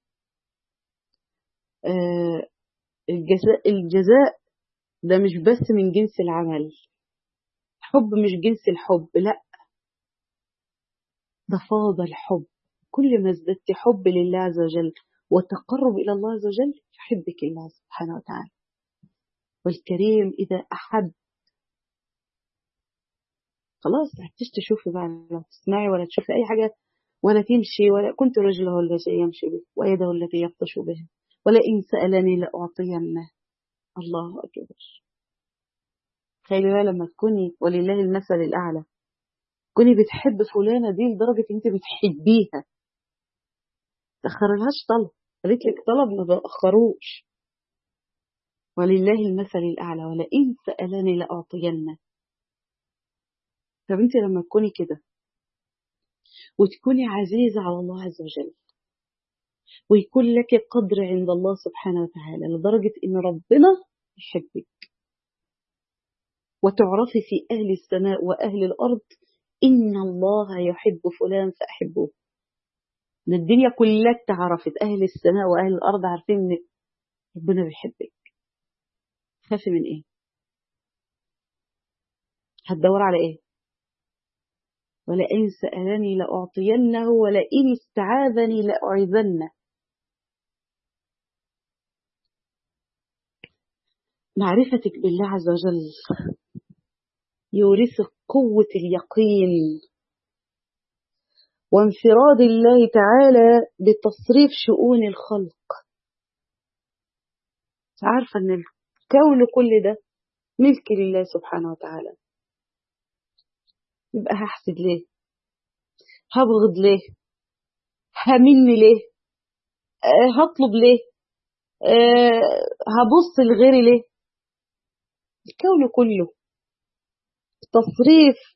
آه الجزاء, الجزاء ده مش بس من جنس العمل. حب مش جنس الحب، لا، ده فاض الحب. كل ما ازددت حب لله عز وجل وتقرب إلى الله عز وجل يحبك الله سبحانه وتعالى. والكريم إذا أحب خلاص عدتش تشوفي بقى، لا تسمعي ولا تشوفي أي حاجة ولا تمشي، ولا كنت رجله الذي يمشي به ويده التي يبطش به ولئن سألني لأعطينه. الله أكبر. خلي بالك لما تكوني ولله المثل الأعلى كوني بتحب فلانة دي لدرجة انت بتحبيها، تأخرلهاش طلب، قالت لك طلب ما بأخروش. ولله المثل الأعلى ولئن سألني لأعطينه. طب انت لما تكوني كده وتكوني عزيزة على الله عز وجل ويكون لك قدر عند الله سبحانه وتعالى لدرجة ان ربنا يحبك، وتعرفي في أهل السماء وأهل الأرض إن الله يحب فلان فأحبه. من الدنيا كلها تعرفت، أهل السماء وأهل الأرض عارفين إن ربنا بيحبك. خافي من إيه؟ هتدور على إيه؟ ولئن سألني لأعطينه ولئن استعاذني لأعيذنه. معرفتك بالله عز وجل يورثك قوة اليقين وانفراد الله تعالى بتصريف شؤون الخلق. عارفة أن الكون كل ده ملك لله سبحانه وتعالى. يبقى هحسد ليه؟ هبغض ليه؟ همن ليه؟ أه هطلب ليه؟ أه هبص لغيري ليه؟ الكون كله تصريف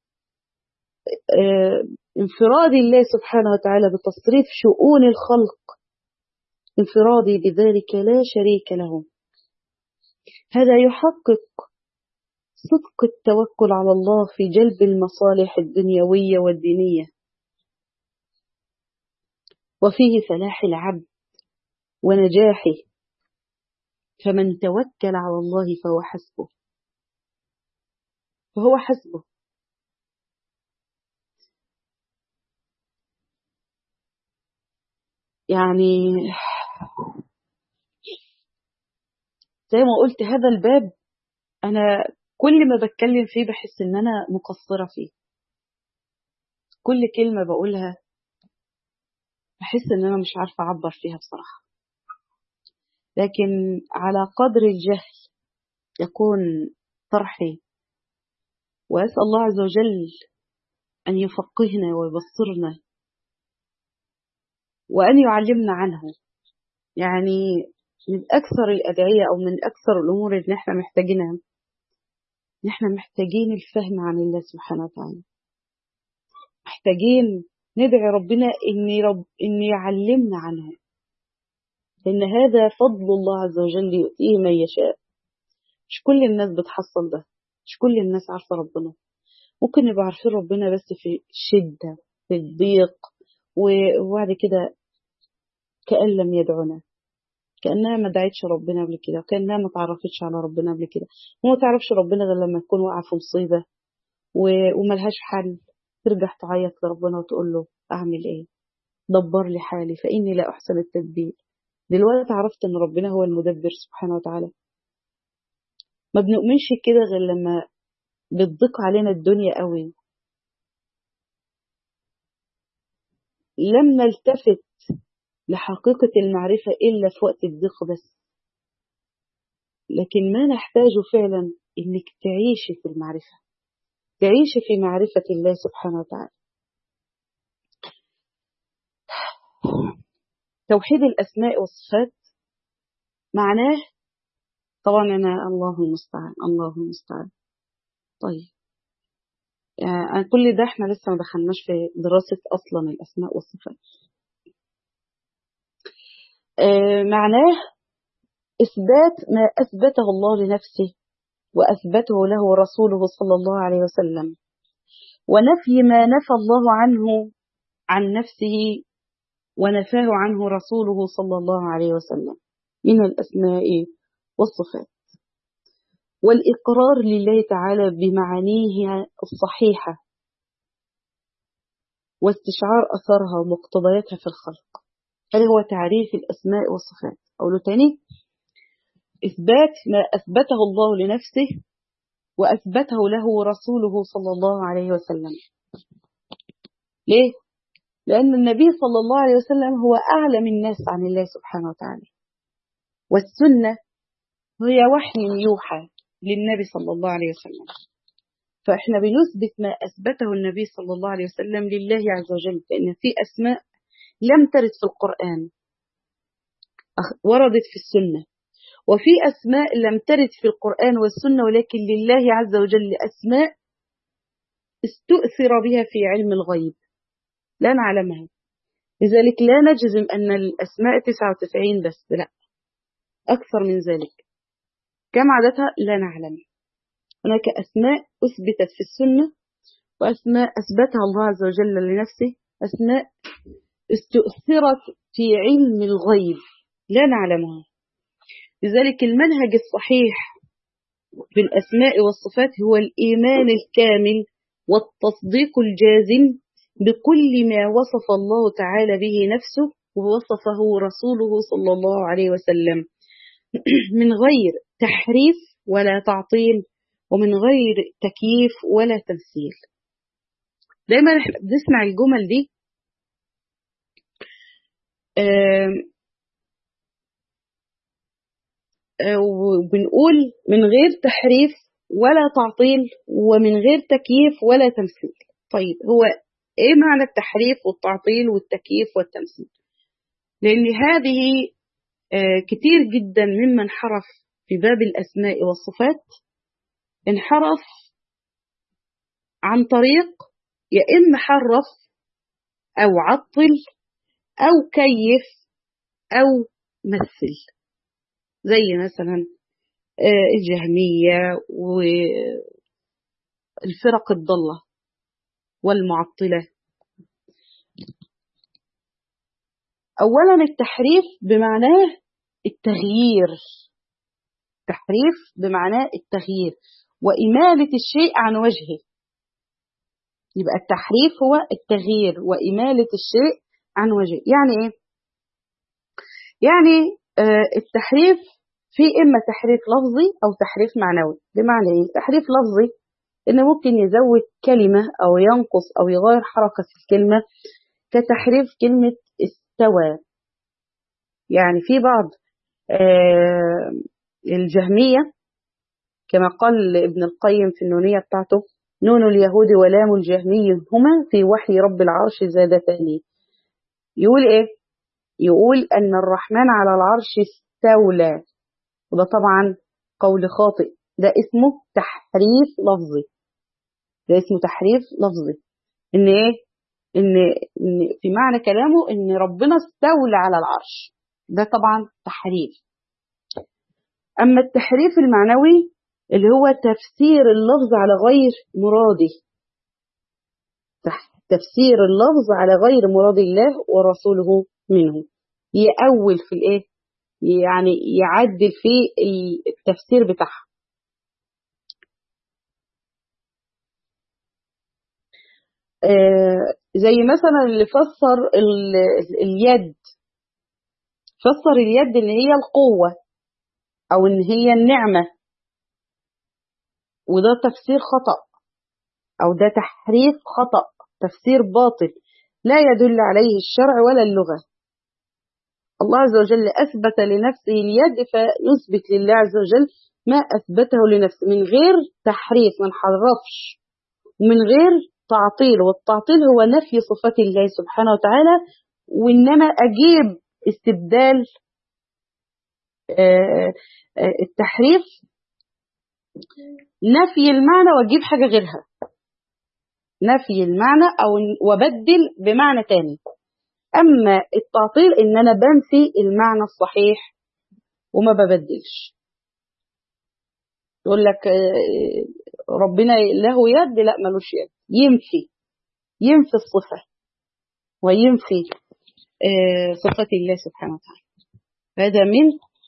أه انفراد الله سبحانه وتعالى بتصريف شؤون الخلق، انفرادي بذلك لا شريك له. هذا يحقق صدق التوكل على الله في جلب المصالح الدنيوية والدينية، وفيه فلاح العبد ونجاحه. فمن توكل على الله فهو حسبه، فهو حسبه. يعني زي ما قلت هذا الباب أنا كل ما بتكلم فيه بحس إن أنا مقصرة فيه. كل كلمة بقولها بحس إن أنا مش عارفة أعبر فيها بصراحة، لكن على قدر الجهل يكون طرحي. وأسأل الله عز وجل أن يفقهنا ويبصرنا وأن يعلمنا عنه. يعني من أكثر الأدعية أو من أكثر الأمور اللي نحن محتاجينها، نحن محتاجين الفهم عن الله سبحانه وتعالى. محتاجين ندعي ربنا إن, رب إن يعلمنا عنه، لأن هذا فضل الله عز وجل يؤتيه من يشاء. مش كل الناس بتحصل ده. مش كل الناس عارفة ربنا. ممكن نبقى عارفين ربنا بس في الشدة، في الضيق، وبعد كده كأن لم يدعونا، كأنها ما دعتش ربنا قبل كده، وكأنها ما تعرفتش على ربنا قبل كده، وما تعرفش ربنا غير لما تكون واقعة في مصيبة وملهاش حل، ترجع تعيط لربنا وتقول له أعمل إيه؟ دبر لي حالي فإني لا أحسن التدبير. دلوقتي عرفت إن ربنا هو المدبر سبحانه وتعالى. ما بنؤمنش كده غير لما بتضيق علينا الدنيا قوي، لما التفت لحقيقة المعرفة إلا في وقت الضيق بس. لكن ما نحتاجه فعلا إنك تعيشي في المعرفة، تعيشي في معرفة الله سبحانه وتعالى. توحيد الأسماء والصفات معناه طبعا أنا الله المستعان الله المستعان. طيب يعني كل ده احنا لسه ما دخلناش في دراسة أصلا الأسماء والصفات. آه معناه إثبات ما أثبته الله لنفسه وأثبته له رسوله صلى الله عليه وسلم، ونفي ما نفى الله عنه عن نفسه ونفاه عنه رسوله صلى الله عليه وسلم من الأسماء والصفات، والإقرار لله تعالى بمعانيه الصحيحة واستشعار أثرها ومقتضياتها في الخلق. هذا هو تعريف الأسماء والصفات. أقوله تاني: إثبات ما أثبته الله لنفسه وأثبته له رسوله صلى الله عليه وسلم. ليه؟ لأن النبي صلى الله عليه وسلم هو أعلم الناس عن الله سبحانه وتعالى، والسنة هي وحي يوحى للنبي صلى الله عليه وسلم. فإحنا بنثبت ما أثبته النبي صلى الله عليه وسلم لله عز وجل، لأن في أسماء لم ترد في القرآن وردت في السنة، وفي أسماء لم ترد في القرآن والسنة ولكن لله عز وجل أسماء استؤثر بها في علم الغيب لا نعلمها. لذلك لا نجزم أن الأسماء تسعة وتسعين بس، لا، أكثر من ذلك. كم عددها لا نعلم. هناك أسماء أثبتت في السنة، وأسماء أثبتها الله عز وجل لنفسه، أسماء استؤثرت في علم الغيب لا نعلمها. لذلك المنهج الصحيح في الأسماء والصفات هو الإيمان الكامل والتصديق الجازم بكل ما وصف الله تعالى به نفسه ووصفه رسوله صلى الله عليه وسلم من غير تحريف ولا تعطيل، ومن غير تكييف ولا تمثيل. دايما احنا بنسمع الجمل دي وبنقول من غير تحريف ولا تعطيل ومن غير تكييف ولا تمثيل. طيب هو ايه معنى التحريف والتعطيل والتكييف والتمثيل؟ لان هذه كتير جدا ممن انحرف في باب الأسماء والصفات انحرف عن طريق يا إما حرف أو عطل أو كيف أو مثل، زي مثلا الجهمية والفرق الضالة والمعطلة. أولا التحريف بمعناه التغيير، تحريف بمعناه التغيير وإمالة الشيء عن وجهه. يبقى التحريف هو التغيير وإمالة الشيء عن وجهه. يعني إيه؟ يعني آه التحريف في إما تحريف لفظي أو تحريف معنوي. بمعنى إيه؟ تحريف لفظي إنه ممكن يزود كلمة أو ينقص أو يغير حركة في الكلمة، كتحريف كلمة استوى. يعني في بعض آه الجهمية كما قال ابن القيم في النونية بتاعته: نون اليهود ولام الجهمي هما في وحي رب العرش زادتني. يقول إيه؟ يقول أن الرحمن على العرش استولى، وده طبعا قول خاطئ، ده اسمه تحريف لفظي، ده اسمه تحريف لفظي. إن إيه؟ إن, إن في معنى كلامه إن ربنا استولى على العرش، ده طبعا تحريف. أما التحريف المعنوي اللي هو تفسير اللفظ على غير مراده، تفسير اللفظ على غير مراد الله ورسوله منه، يأول في الايه، يعني يعدل في التفسير بتاعها. آه زي مثلا اللي فسر اليد، فسر اليد ان هي القوة او ان هي النعمة، وده تفسير خطأ او ده تحريف خطأ، تفسير باطل لا يدل عليه الشرع ولا اللغة. الله عز وجل أثبت لنفسه اليد، فنثبت لله عز وجل ما أثبته لنفسه من غير تحريف، ما نحرفش، ومن غير تعطيل. والتعطيل هو نفي صفات الله سبحانه وتعالى، وإنما أجيب استبدال التحريف نفي المعنى وأجيب حاجة غيرها، نفي المعنى أو وبدل بمعنى تاني. أما التعطيل إن أنا بنفي المعنى الصحيح وما ببدلش. يقول لك ربنا له يد، لا ملوش يد، ينفي ينفي الصفة وينفي صفات الله سبحانه وتعالى. هذا من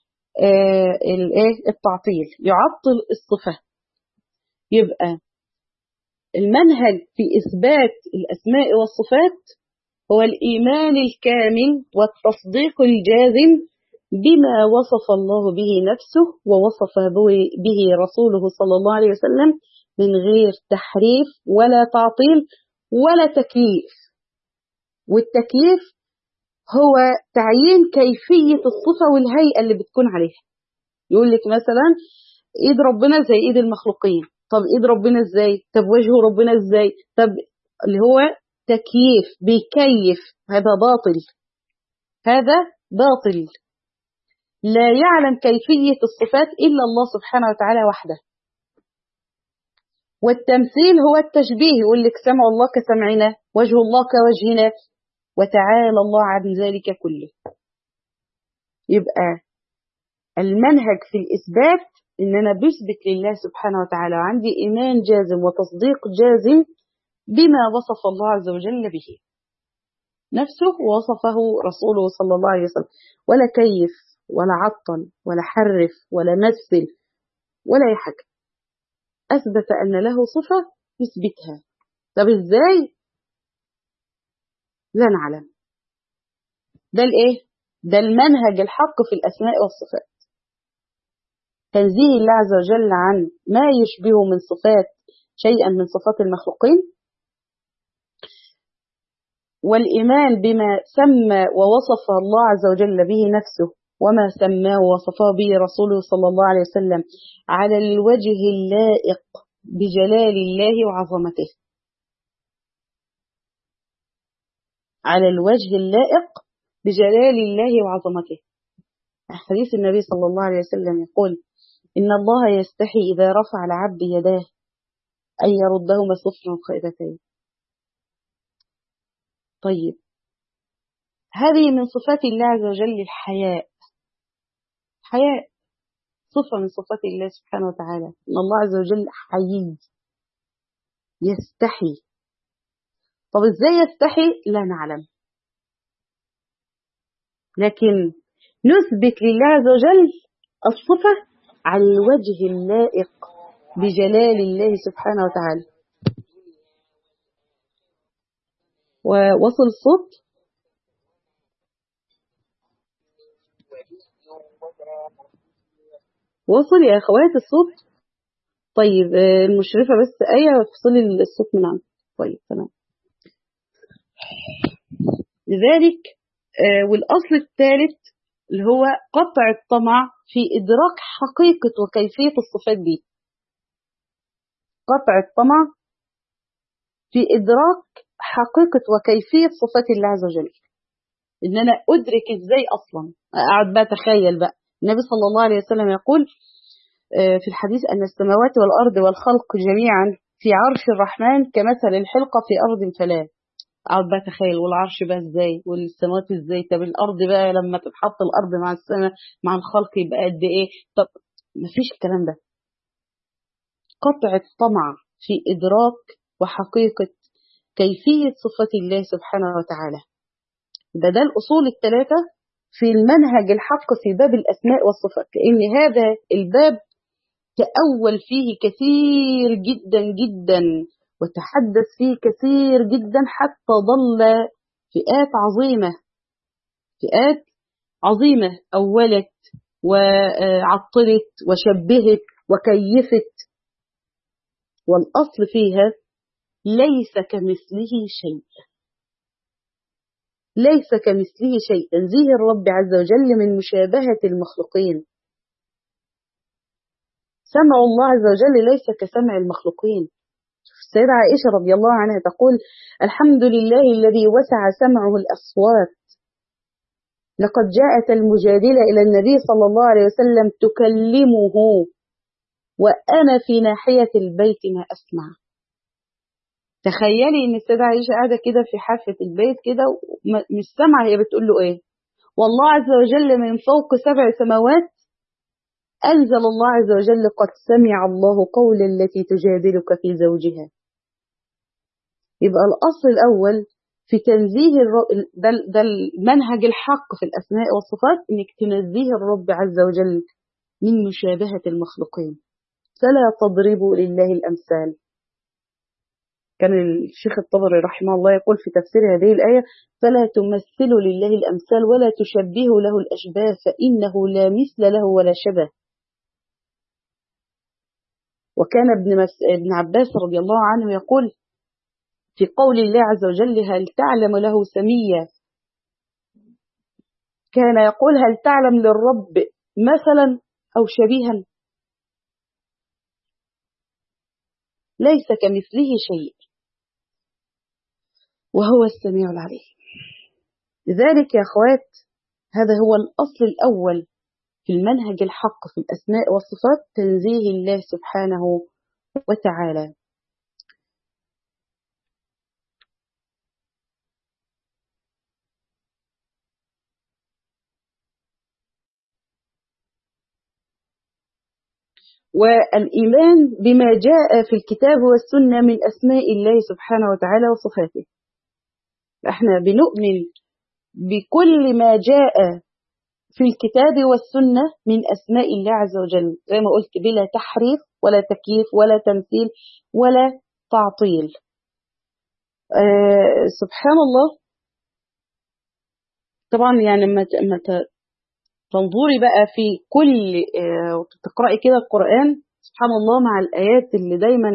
التعطيل، يعطل الصفة. يبقى المنهج في إثبات الأسماء والصفات هو الإيمان الكامل والتصديق الجازم بما وصف الله به نفسه ووصف به رسوله صلى الله عليه وسلم، من غير تحريف ولا تعطيل ولا تكييف. والتكييف هو تعيين كيفية الصفة والهيئة اللي بتكون عليها. يقول لك مثلا ايد ربنا زي ايد المخلوقين، طب ايد ربنا ازاي؟ طب وجه ربنا ازاي؟ طب اللي هو تكييف، بيكيف. هذا باطل، هذا باطل. لا يعلم كيفية الصفات إلا الله سبحانه وتعالى وحده. والتمثيل هو التشبيه، يقول لك سمع الله كسمعنا، وجه الله كوجهنا، وتعالى الله عن ذلك كله. يبقى المنهج في الإثبات إن أنا بثبت لله سبحانه وتعالى، وعندي إيمان جازم وتصديق جازم بما وصف الله عز وجل به نفسه ووصفه رسوله صلى الله عليه وسلم، ولا كيف ولا عطل ولا حرف ولا مثل ولا أي حاجة. أثبت أن له صفة يثبتها. طب إزاي؟ لا نعلم. ده الإيه؟ ده المنهج الحق في الأسماء والصفات، تنزيه الله عز وجل عن ما يشبه من صفات شيئا من صفات المخلوقين، والإيمان بما سمى ووصف الله عز وجل به نفسه وما سماه ووصفه به رسوله صلى الله عليه وسلم على الوجه اللائق بجلال الله وعظمته، على الوجه اللائق بجلال الله وعظمته. حديث النبي صلى الله عليه وسلم يقول إن الله يستحي إذا رفع العبد يداه أن يردهما صفرا خائبتين. طيب هذه من صفات الله عز وجل الحياء. حياء صفة من صفات الله سبحانه وتعالى، إن الله عز وجل حيي يستحي. طب إزاي يستحي؟ لا نعلم، لكن نثبت لله عز وجل الصفة على الوجه اللائق بجلال الله سبحانه وتعالى. ووصل الصوت؟ وصل يا أخوات الصوت؟ طيب المشرفة بس آية وتفصلي الصوت من عنه. طيب تمام. لذلك والأصل الثالث اللي هو قطع الطمع في إدراك حقيقة وكيفية الصفات دي. قطع الطمع في إدراك حقيقة وكيفية صفات الله عز وجل، إن أنا أدرك إزاي أصلا. أقعد بقى أتخيل بقى النبي صلى الله عليه وسلم يقول في الحديث أن السماوات والأرض والخلق جميعا في عرش الرحمن كمثل الحلقة في أرض فلاه. أقعد بقى أتخيل والعرش بقى إزاي والسماوات إزاي، طب الأرض بقى لما تتحط الأرض مع السماء مع الخلق يبقى قد إيه؟ طب مفيش الكلام ده. قطع الطمع في إدراك وحقيقة كيفية صفات الله سبحانه وتعالى. ده ده الأصول الثلاثة في المنهج الحق في باب الأسماء والصفات، لأن هذا الباب تأول فيه كثير جدا جدا وتحدث فيه كثير جدا حتى ظل فئات عظيمة فئات عظيمة أولت وعطلت وشبهت وكيفت، والأصل فيها ليس كمثله شيء، ليس كمثله شيء، تنزيه الرب عز وجل من مشابهة المخلوقين. سمع الله عز وجل ليس كسمع المخلوقين. السيدة عائشة رضي الله عنها تقول: الحمد لله الذي وسع سمعه الأصوات، لقد جاءت المجادلة إلى النبي صلى الله عليه وسلم تكلمه وأنا في ناحية البيت ما أسمع. تخيلي إن السيدة عائشة قاعدة كده في حافة البيت كده مش سامعة هي بتقول له إيه، والله عز وجل من فوق سبع سماوات أنزل الله عز وجل: قد سمع الله قول التي تجادلك في زوجها. يبقى الأصل الأول في تنزيه الرب، ده, ده المنهج الحق في الأسماء والصفات، إنك تنزيه الرب عز وجل من مشابهة المخلوقين. فلا تضربوا لله الأمثال. كان الشيخ الطبري رحمه الله يقول في تفسير هذه الآية: فلا تمثلوا لله الأمثال ولا تشبهوا له الأشباه فإنه لا مثل له ولا شبه. وكان ابن, مس... ابن عباس رضي الله عنه يقول في قول الله عز وجل: هل تعلم له سميا، كان يقول: هل تعلم للرب مثلا أو شبيها؟ ليس كمثله شيء وهو السميع العليم. لذلك يا أخوات هذا هو الأصل الأول في المنهج الحق في الأسماء والصفات، تنزيه الله سبحانه وتعالى. والإيمان بما جاء في الكتاب والسنة من أسماء الله سبحانه وتعالى وصفاته. احنا بنؤمن بكل ما جاء في الكتاب والسنة من أسماء الله عز وجل، زي ما قلت، بلا تحريف ولا تكييف ولا تمثيل ولا تعطيل. آه سبحان الله. طبعا يعني لما تنظري بقى في كل آه تقرأي كده القرآن، سبحان الله، مع الآيات اللي دايما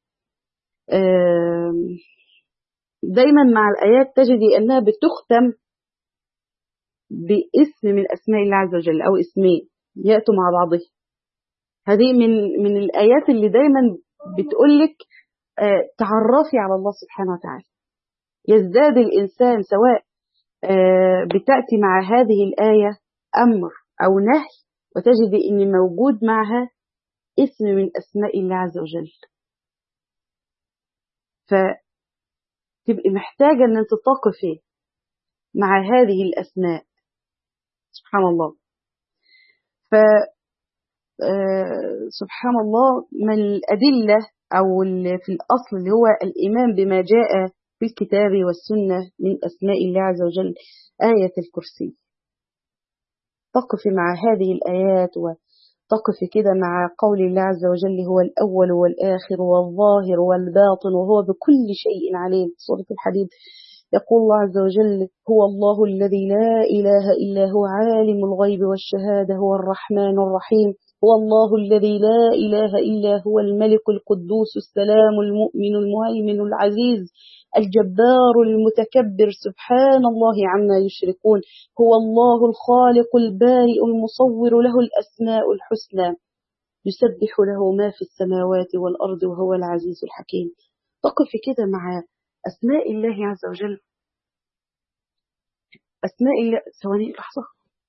آه دايما مع الآيات تجدي أنها بتختم باسم من أسماء الله عز وجل أو اسمين يأتوا مع بعضهم. هذه من من الآيات اللي دايما بتقولك آه تعرفي على الله سبحانه وتعالى. يزداد الإنسان سواء آه بتأتي مع هذه الآية أمر أو نهي، وتجد أن موجود معها اسم من أسماء الله عز وجل، فتبقي محتاجة أن تتقفي مع هذه الأسماء. سبحان الله. ف سبحان الله، من الأدلة أو في الأصل اللي هو الإيمان بما جاء في الكتاب والسنة من أسماء الله عز وجل آية الكرسي. تقف مع هذه الآيات وتقف كده مع قول الله عز وجل: هو الأول والآخر والظاهر والباطن وهو بكل شيء عليم. سورة الحديد يقول الله عز وجل: هو الله الذي لا إله إلا هو عالم الغيب والشهادة هو الرحمن الرحيم. هو الله الذي لا إله إلا هو الملك القدوس السلام المؤمن المهيمن العزيز الجبار المتكبر سبحان الله عما يشركون. هو الله الخالق البارئ المصور له الأسماء الحسنى يسبح له ما في السماوات والأرض وهو العزيز الحكيم. تقف كده مع أسماء الله عز وجل. أسماء الله، ثواني لحظة.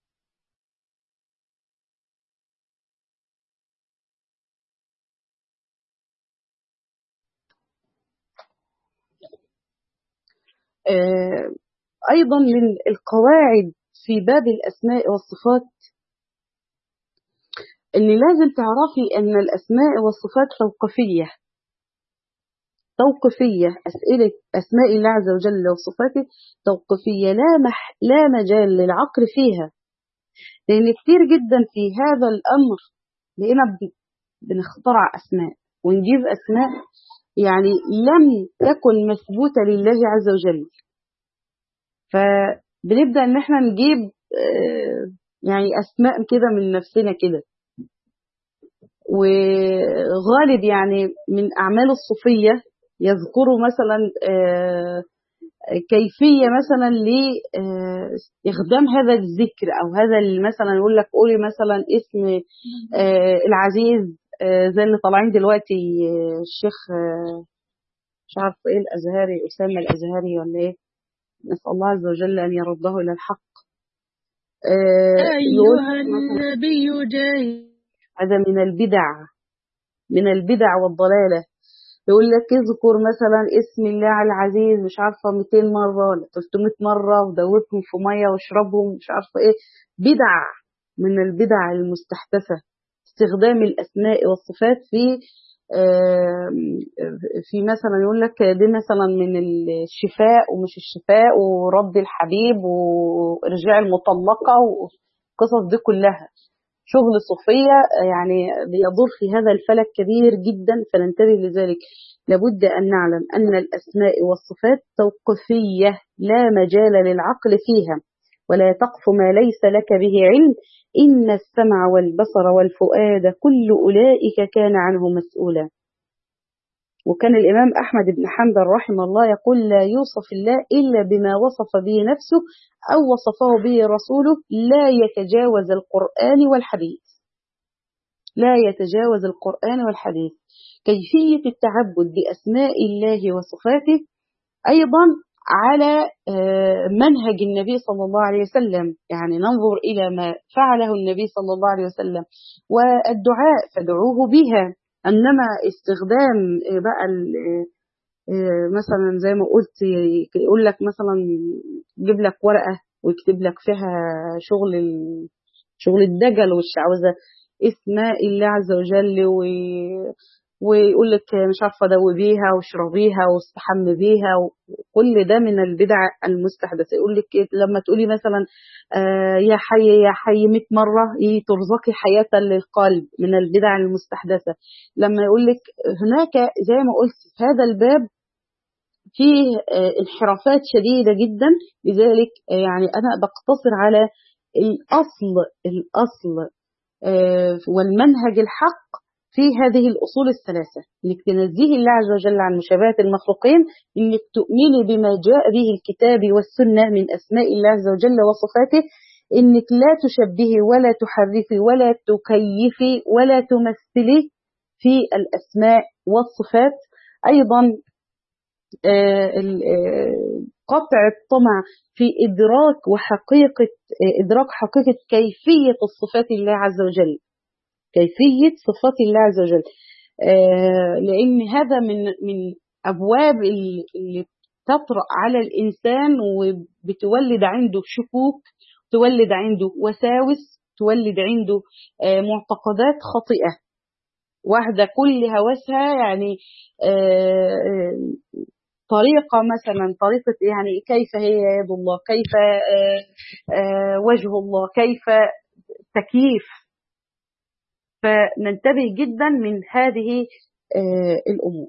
آه أيضا من القواعد في باب الأسماء والصفات إن لازم تعرفي أن الأسماء والصفات توقيفية توقيفية. أسئلة أسماء الله عز وجل وصفاته توقيفية، لا مح لا مجال للعقل فيها. لأن كتير جدا في هذا الأمر لقينا بنخترع أسماء ونجيب أسماء يعني لم تكن مثبوتة لله عز وجل، فبنبدأ إن احنا نجيب يعني أسماء كده من نفسنا كده. وغالب يعني من أعمال الصوفية يذكروا مثلا كيفية مثلا لإخدام هذا الذكر أو هذا مثلا يقول لك قولي مثلا اسم العزيز زي اللي طالعين دلوقتي الشيخ مش عارف ايه الأزهري، أسامة الأزهري ولا ايه، نسأل الله عز وجل أن يرده إلى الحق. أيها النبي جاي، هذا من البدع من البدع والضلالة. يقول لك اذكر مثلا اسم الله العزيز مش عارفة مئتين مرة ولا ثلاثمئة مرة ودوبهم في مية واشربهم مش عارفة ايه. بدع من البدع المستحدثة استخدام الأسماء والصفات في في مثلا يقول لك دي مثلا من الشفاء ومش الشفاء ورد الحبيب وارجاع المطلقة وقصص دي كلها شغل صوفية يعني بيدور في هذا الفلك كبير جدا، فننتبه لذلك. لابد أن نعلم أن الأسماء والصفات توقيفية لا مجال للعقل فيها، ولا تقف ما ليس لك به علم، إن السمع والبصر والفؤاد كل أولئك كان عنه مسؤولا. وكان الإمام أحمد بن حنبل رحمه الله يقول لا يوصف الله إلا بما وصف به نفسه أو وصفه به رسوله، لا يتجاوز القرآن والحديث لا يتجاوز القرآن والحديث. كيفية التعبد بأسماء الله وصفاته أيضا على منهج النبي صلى الله عليه وسلم، يعني ننظر إلى ما فعله النبي صلى الله عليه وسلم والدعاء فدعوه بها. أنما استخدام بقى مثلا زي ما قلت يقول لك مثلا يجيب لك ورقة ويكتب لك فيها شغل شغل الدجل والشعوذة اسماء الله عز وجل و... ويقول لك مش عارفة دوبيها واشربيها واستحمي بيها، وكل ده من البدع المستحدثة. يقول لك لما تقولي مثلا آه يا حي يا حي مئة مرة ترزقي حياة للقلب، من البدع المستحدثة. لما يقول لك هناك زي ما قلت في هذا الباب فيه انحرافات شديدة جدا، لذلك يعني أنا بقتصر على الأصل الأصل والمنهج الحق في هذه الأصول الثلاثة. إنك تنزيه الله عز وجل عن مشابهة المخلوقين، إنك تؤمني بما جاء به الكتاب والسنة من أسماء الله عز وجل وصفاته، إنك لا تشبهي ولا تحرفي ولا تكيفي ولا تمثلي في الأسماء والصفات. أيضا قطع الطمع في إدراك وحقيقة إدراك حقيقة كيفية الصفات الله عز وجل كيفية صفات الله عز وجل لأن هذا من من أبواب اللي تطرأ على الإنسان وبتولد عنده شكوك، تولد عنده وساوس، تولد عنده معتقدات خاطئة. واحدة كل هوسها يعني طريقة مثلا طريقة يعني كيف هي يد الله، كيف وجه الله، كيف تكييف. فننتبه جدا من هذه الأمور.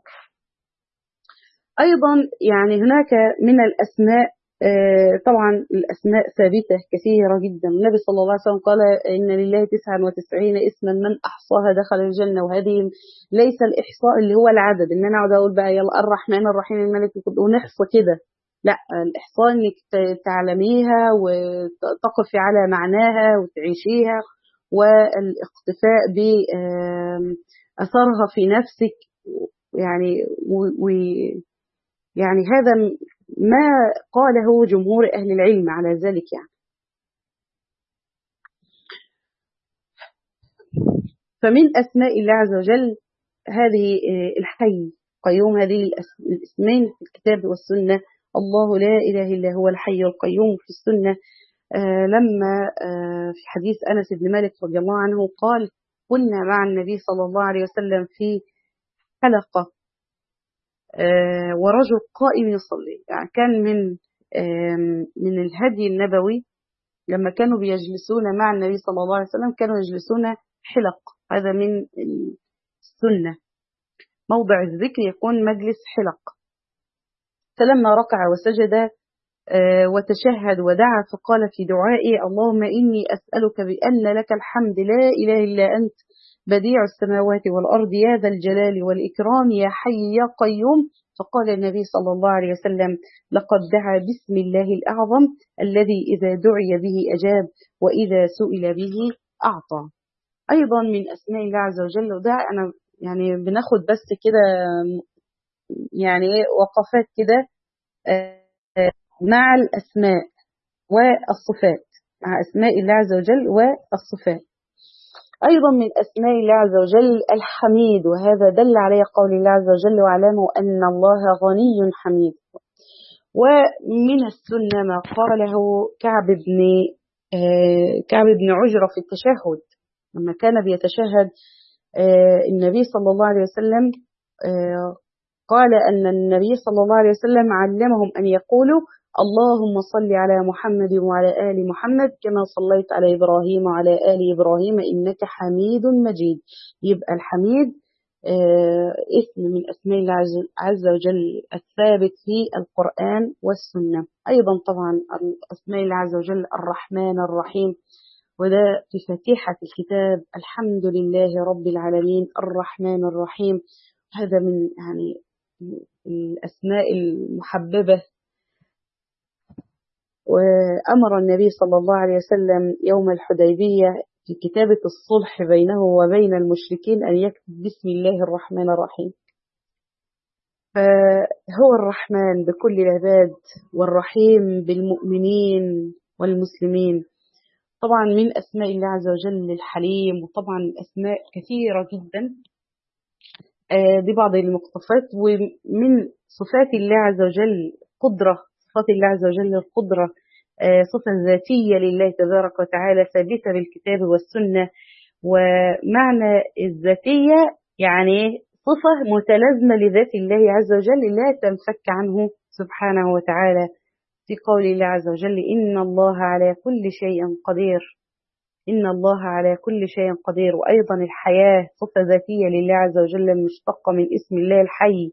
أيضا يعني هناك من الأسماء طبعا الأسماء ثابتة كثيرة جدا. النبي صلى الله عليه وسلم قال إن لله تسعة وتسعين اسما من أحصاها دخل الجنة. وهذه ليس الإحصاء اللي هو العدد إن أنا أقعد أقول بقى يلا الرحمن الرحيم الملك ونحصى كده، لا، الإحصاء إنك تعلميها وتقفي على معناها وتعيشيها، والاقتفاء بأثرها في نفسك يعني و يعني هذا ما قاله جمهور أهل العلم على ذلك. يعني فمن أسماء الله عز وجل هذه الحي قيوم، هذه الاسمين في الكتاب والسنة. الله لا إله إلا هو الحي القيوم في السنة لما في حديث أنس بن مالك رضي الله عنه قال كنا مع النبي صلى الله عليه وسلم في حلقة ورجل قائم يصلي، يعني كان من من الهدي النبوي لما كانوا بيجلسون مع النبي صلى الله عليه وسلم كانوا يجلسون حلق. هذا من السنة، موضع الذكر يكون مجلس حلق. فلما ركع وسجد وتشهد ودعا فقال في دعائه: اللهم إني أسألك بأن لك الحمد لا إله إلا أنت بديع السماوات والأرض يا ذا الجلال والإكرام يا حي يا قيوم. فقال النبي صلى الله عليه وسلم: لقد دعا باسم الله الأعظم الذي إذا دعي به أجاب وإذا سئل به أعطى. أيضا من أسماء الله عز وجل، وده أنا يعني بناخد بس كده يعني وقفات كده مع الأسماء والصفات، مع أسماء الله عز وجل والصفات. أيضا من أسماء الله عز وجل الحميد، وهذا دل عليه قول الله عز وجل: واعلموا أن الله غني حميد. ومن السنة ما قاله كعب بن كعب بن عجرة في التشهد لما كان بيتشهد النبي صلى الله عليه وسلم، قال أن النبي صلى الله عليه وسلم علمهم أن يقولوا: اللهم صل على محمد وعلى آل محمد كما صليت على إبراهيم وعلى آل إبراهيم إنك حميد مجيد. يبقى الحميد اسم من أسماء الله عز وجل الثابت في القرآن والسنة. أيضا طبعا أسماء الله عز وجل الرحمن الرحيم، وده في فاتحة الكتاب: الحمد لله رب العالمين الرحمن الرحيم. هذا من يعني الأسماء المحببة. وأمر النبي صلى الله عليه وسلم يوم الحديبية في كتابة الصلح بينه وبين المشركين أن يكتب بسم الله الرحمن الرحيم. فهو الرحمن بكل العباد والرحيم بالمؤمنين والمسلمين. طبعا من أسماء الله عز وجل الحليم، وطبعا أسماء كثيرة جدا. دي بعض المقتطفات. ومن صفات الله عز وجل قدرة، صفات الله عز وجل القدرة صفة ذاتية لله تبارك وتعالى ثابتة بالكتاب والسنة. ومعنى الذاتية يعني صفة متلازمة لذات الله عز وجل لا تنفك عنه سبحانه وتعالى، في قول الله عز وجل: إن الله على كل شيء قدير، إن الله على كل شيء قدير. وأيضا الحياة صفة ذاتية لله عز وجل مشتقة من اسم الله الحي.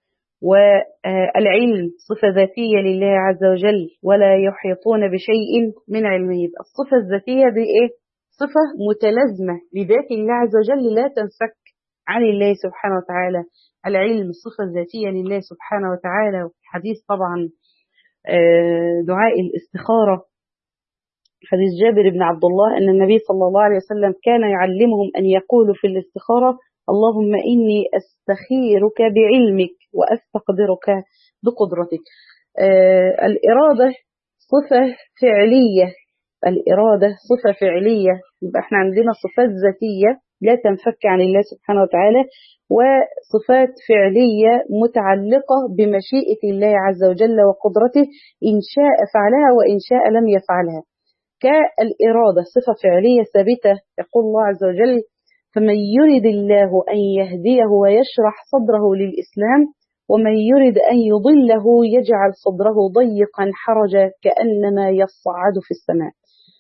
والعلم صفة ذاتية لله عز وجل ولا يحيطون بشيء من علمه. الصفة الذاتية دي إيه؟ صفة متلازمة لذات الله عز وجل لا تنفك عن الله سبحانه وتعالى. العلم صفة ذاتية لله سبحانه وتعالى. حديث طبعا دعاء الاستخارة، حديث جابر بن عبد الله أن النبي صلى الله عليه وسلم كان يعلمهم أن يقولوا في الاستخارة: اللهم إني أستخيرك بعلمك وأستقدرك بقدرتك. آه الإرادة صفة فعلية، الإرادة صفة فعلية. يبقى احنا عندنا صفات ذاتية لا تنفك عن الله سبحانه وتعالى، وصفات فعلية متعلقة بمشيئة الله عز وجل وقدرته، إن شاء فعلها وإن شاء لم يفعلها. كالإرادة صفة فعلية ثابتة. يقول الله عز وجل: فمن يرد الله أن يهديه ويشرح صدره للإسلام ومن يرد أن يضله يجعل صدره ضيقا حرجا كأنما يصعد في السماء.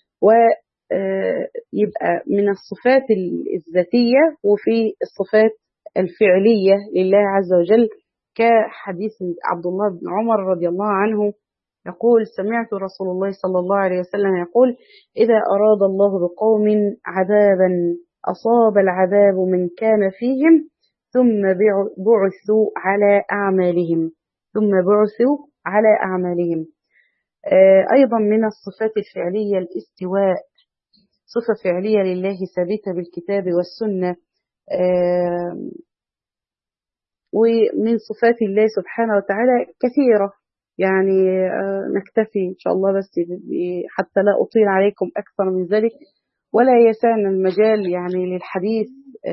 ويبقى من الصفات الذاتية وفي الصفات الفعلية لله عز وجل، كحديث عبد الله بن عمر رضي الله عنه يقول: سمعت رسول الله صلى الله عليه وسلم يقول: إذا أراد الله بقوم عذابا أصاب العذاب من كان فيهم ثم بعثوا على أعمالهم ثم بعثوا على أعمالهم. أيضا من الصفات الفعلية الاستواء، صفة فعلية لله ثابتة بالكتاب والسنة. ومن صفات الله سبحانه وتعالى كثيرة، يعني نكتفي إن شاء الله بس حتى لا أطيل عليكم أكثر من ذلك، ولا يسعنا المجال يعني للحديث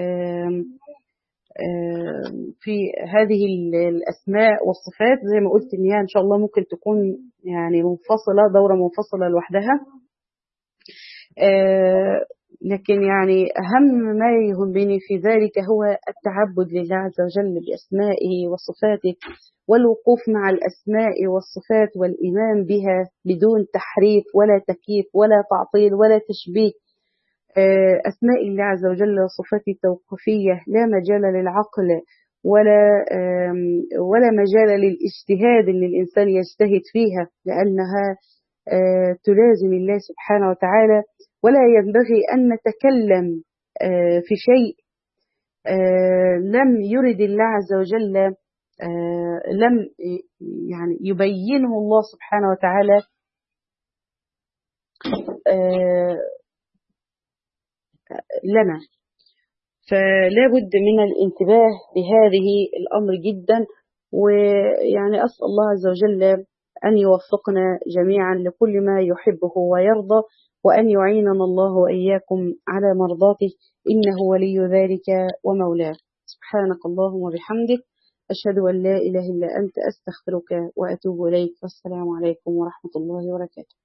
في هذه الأسماء والصفات. زي ما قلت إن هي إن شاء الله ممكن تكون يعني منفصلة، دورة منفصلة لوحدها. لكن يعني أهم ما يهمني في ذلك هو التعبد لله عز وجل بأسمائه وصفاته، والوقوف مع الأسماء والصفات والإيمان بها بدون تحريف ولا تكييف ولا تعطيل ولا تشبيه. أسماء الله عز وجل وصفاته التوقيفية لا مجال للعقل ولا ولا مجال للاجتهاد ان الانسان يجتهد فيها، لانها تلازم الله سبحانه وتعالى، ولا ينبغي ان نتكلم في شيء لم يرد الله عز وجل، لم يعني يبينه الله سبحانه وتعالى لنا. فلا بد من الانتباه بهذه الأمر جدا، ويعني أسأل الله عز وجل أن يوفقنا جميعا لكل ما يحبه ويرضى، وأن يعيننا الله وإياكم على مرضاته، إنه ولي ذلك ومولاه. سبحانك اللهم وبحمدك، أشهد أن لا إله إلا أنت، أستغفرك وأتوب إليك، والسلام عليكم ورحمة الله وبركاته.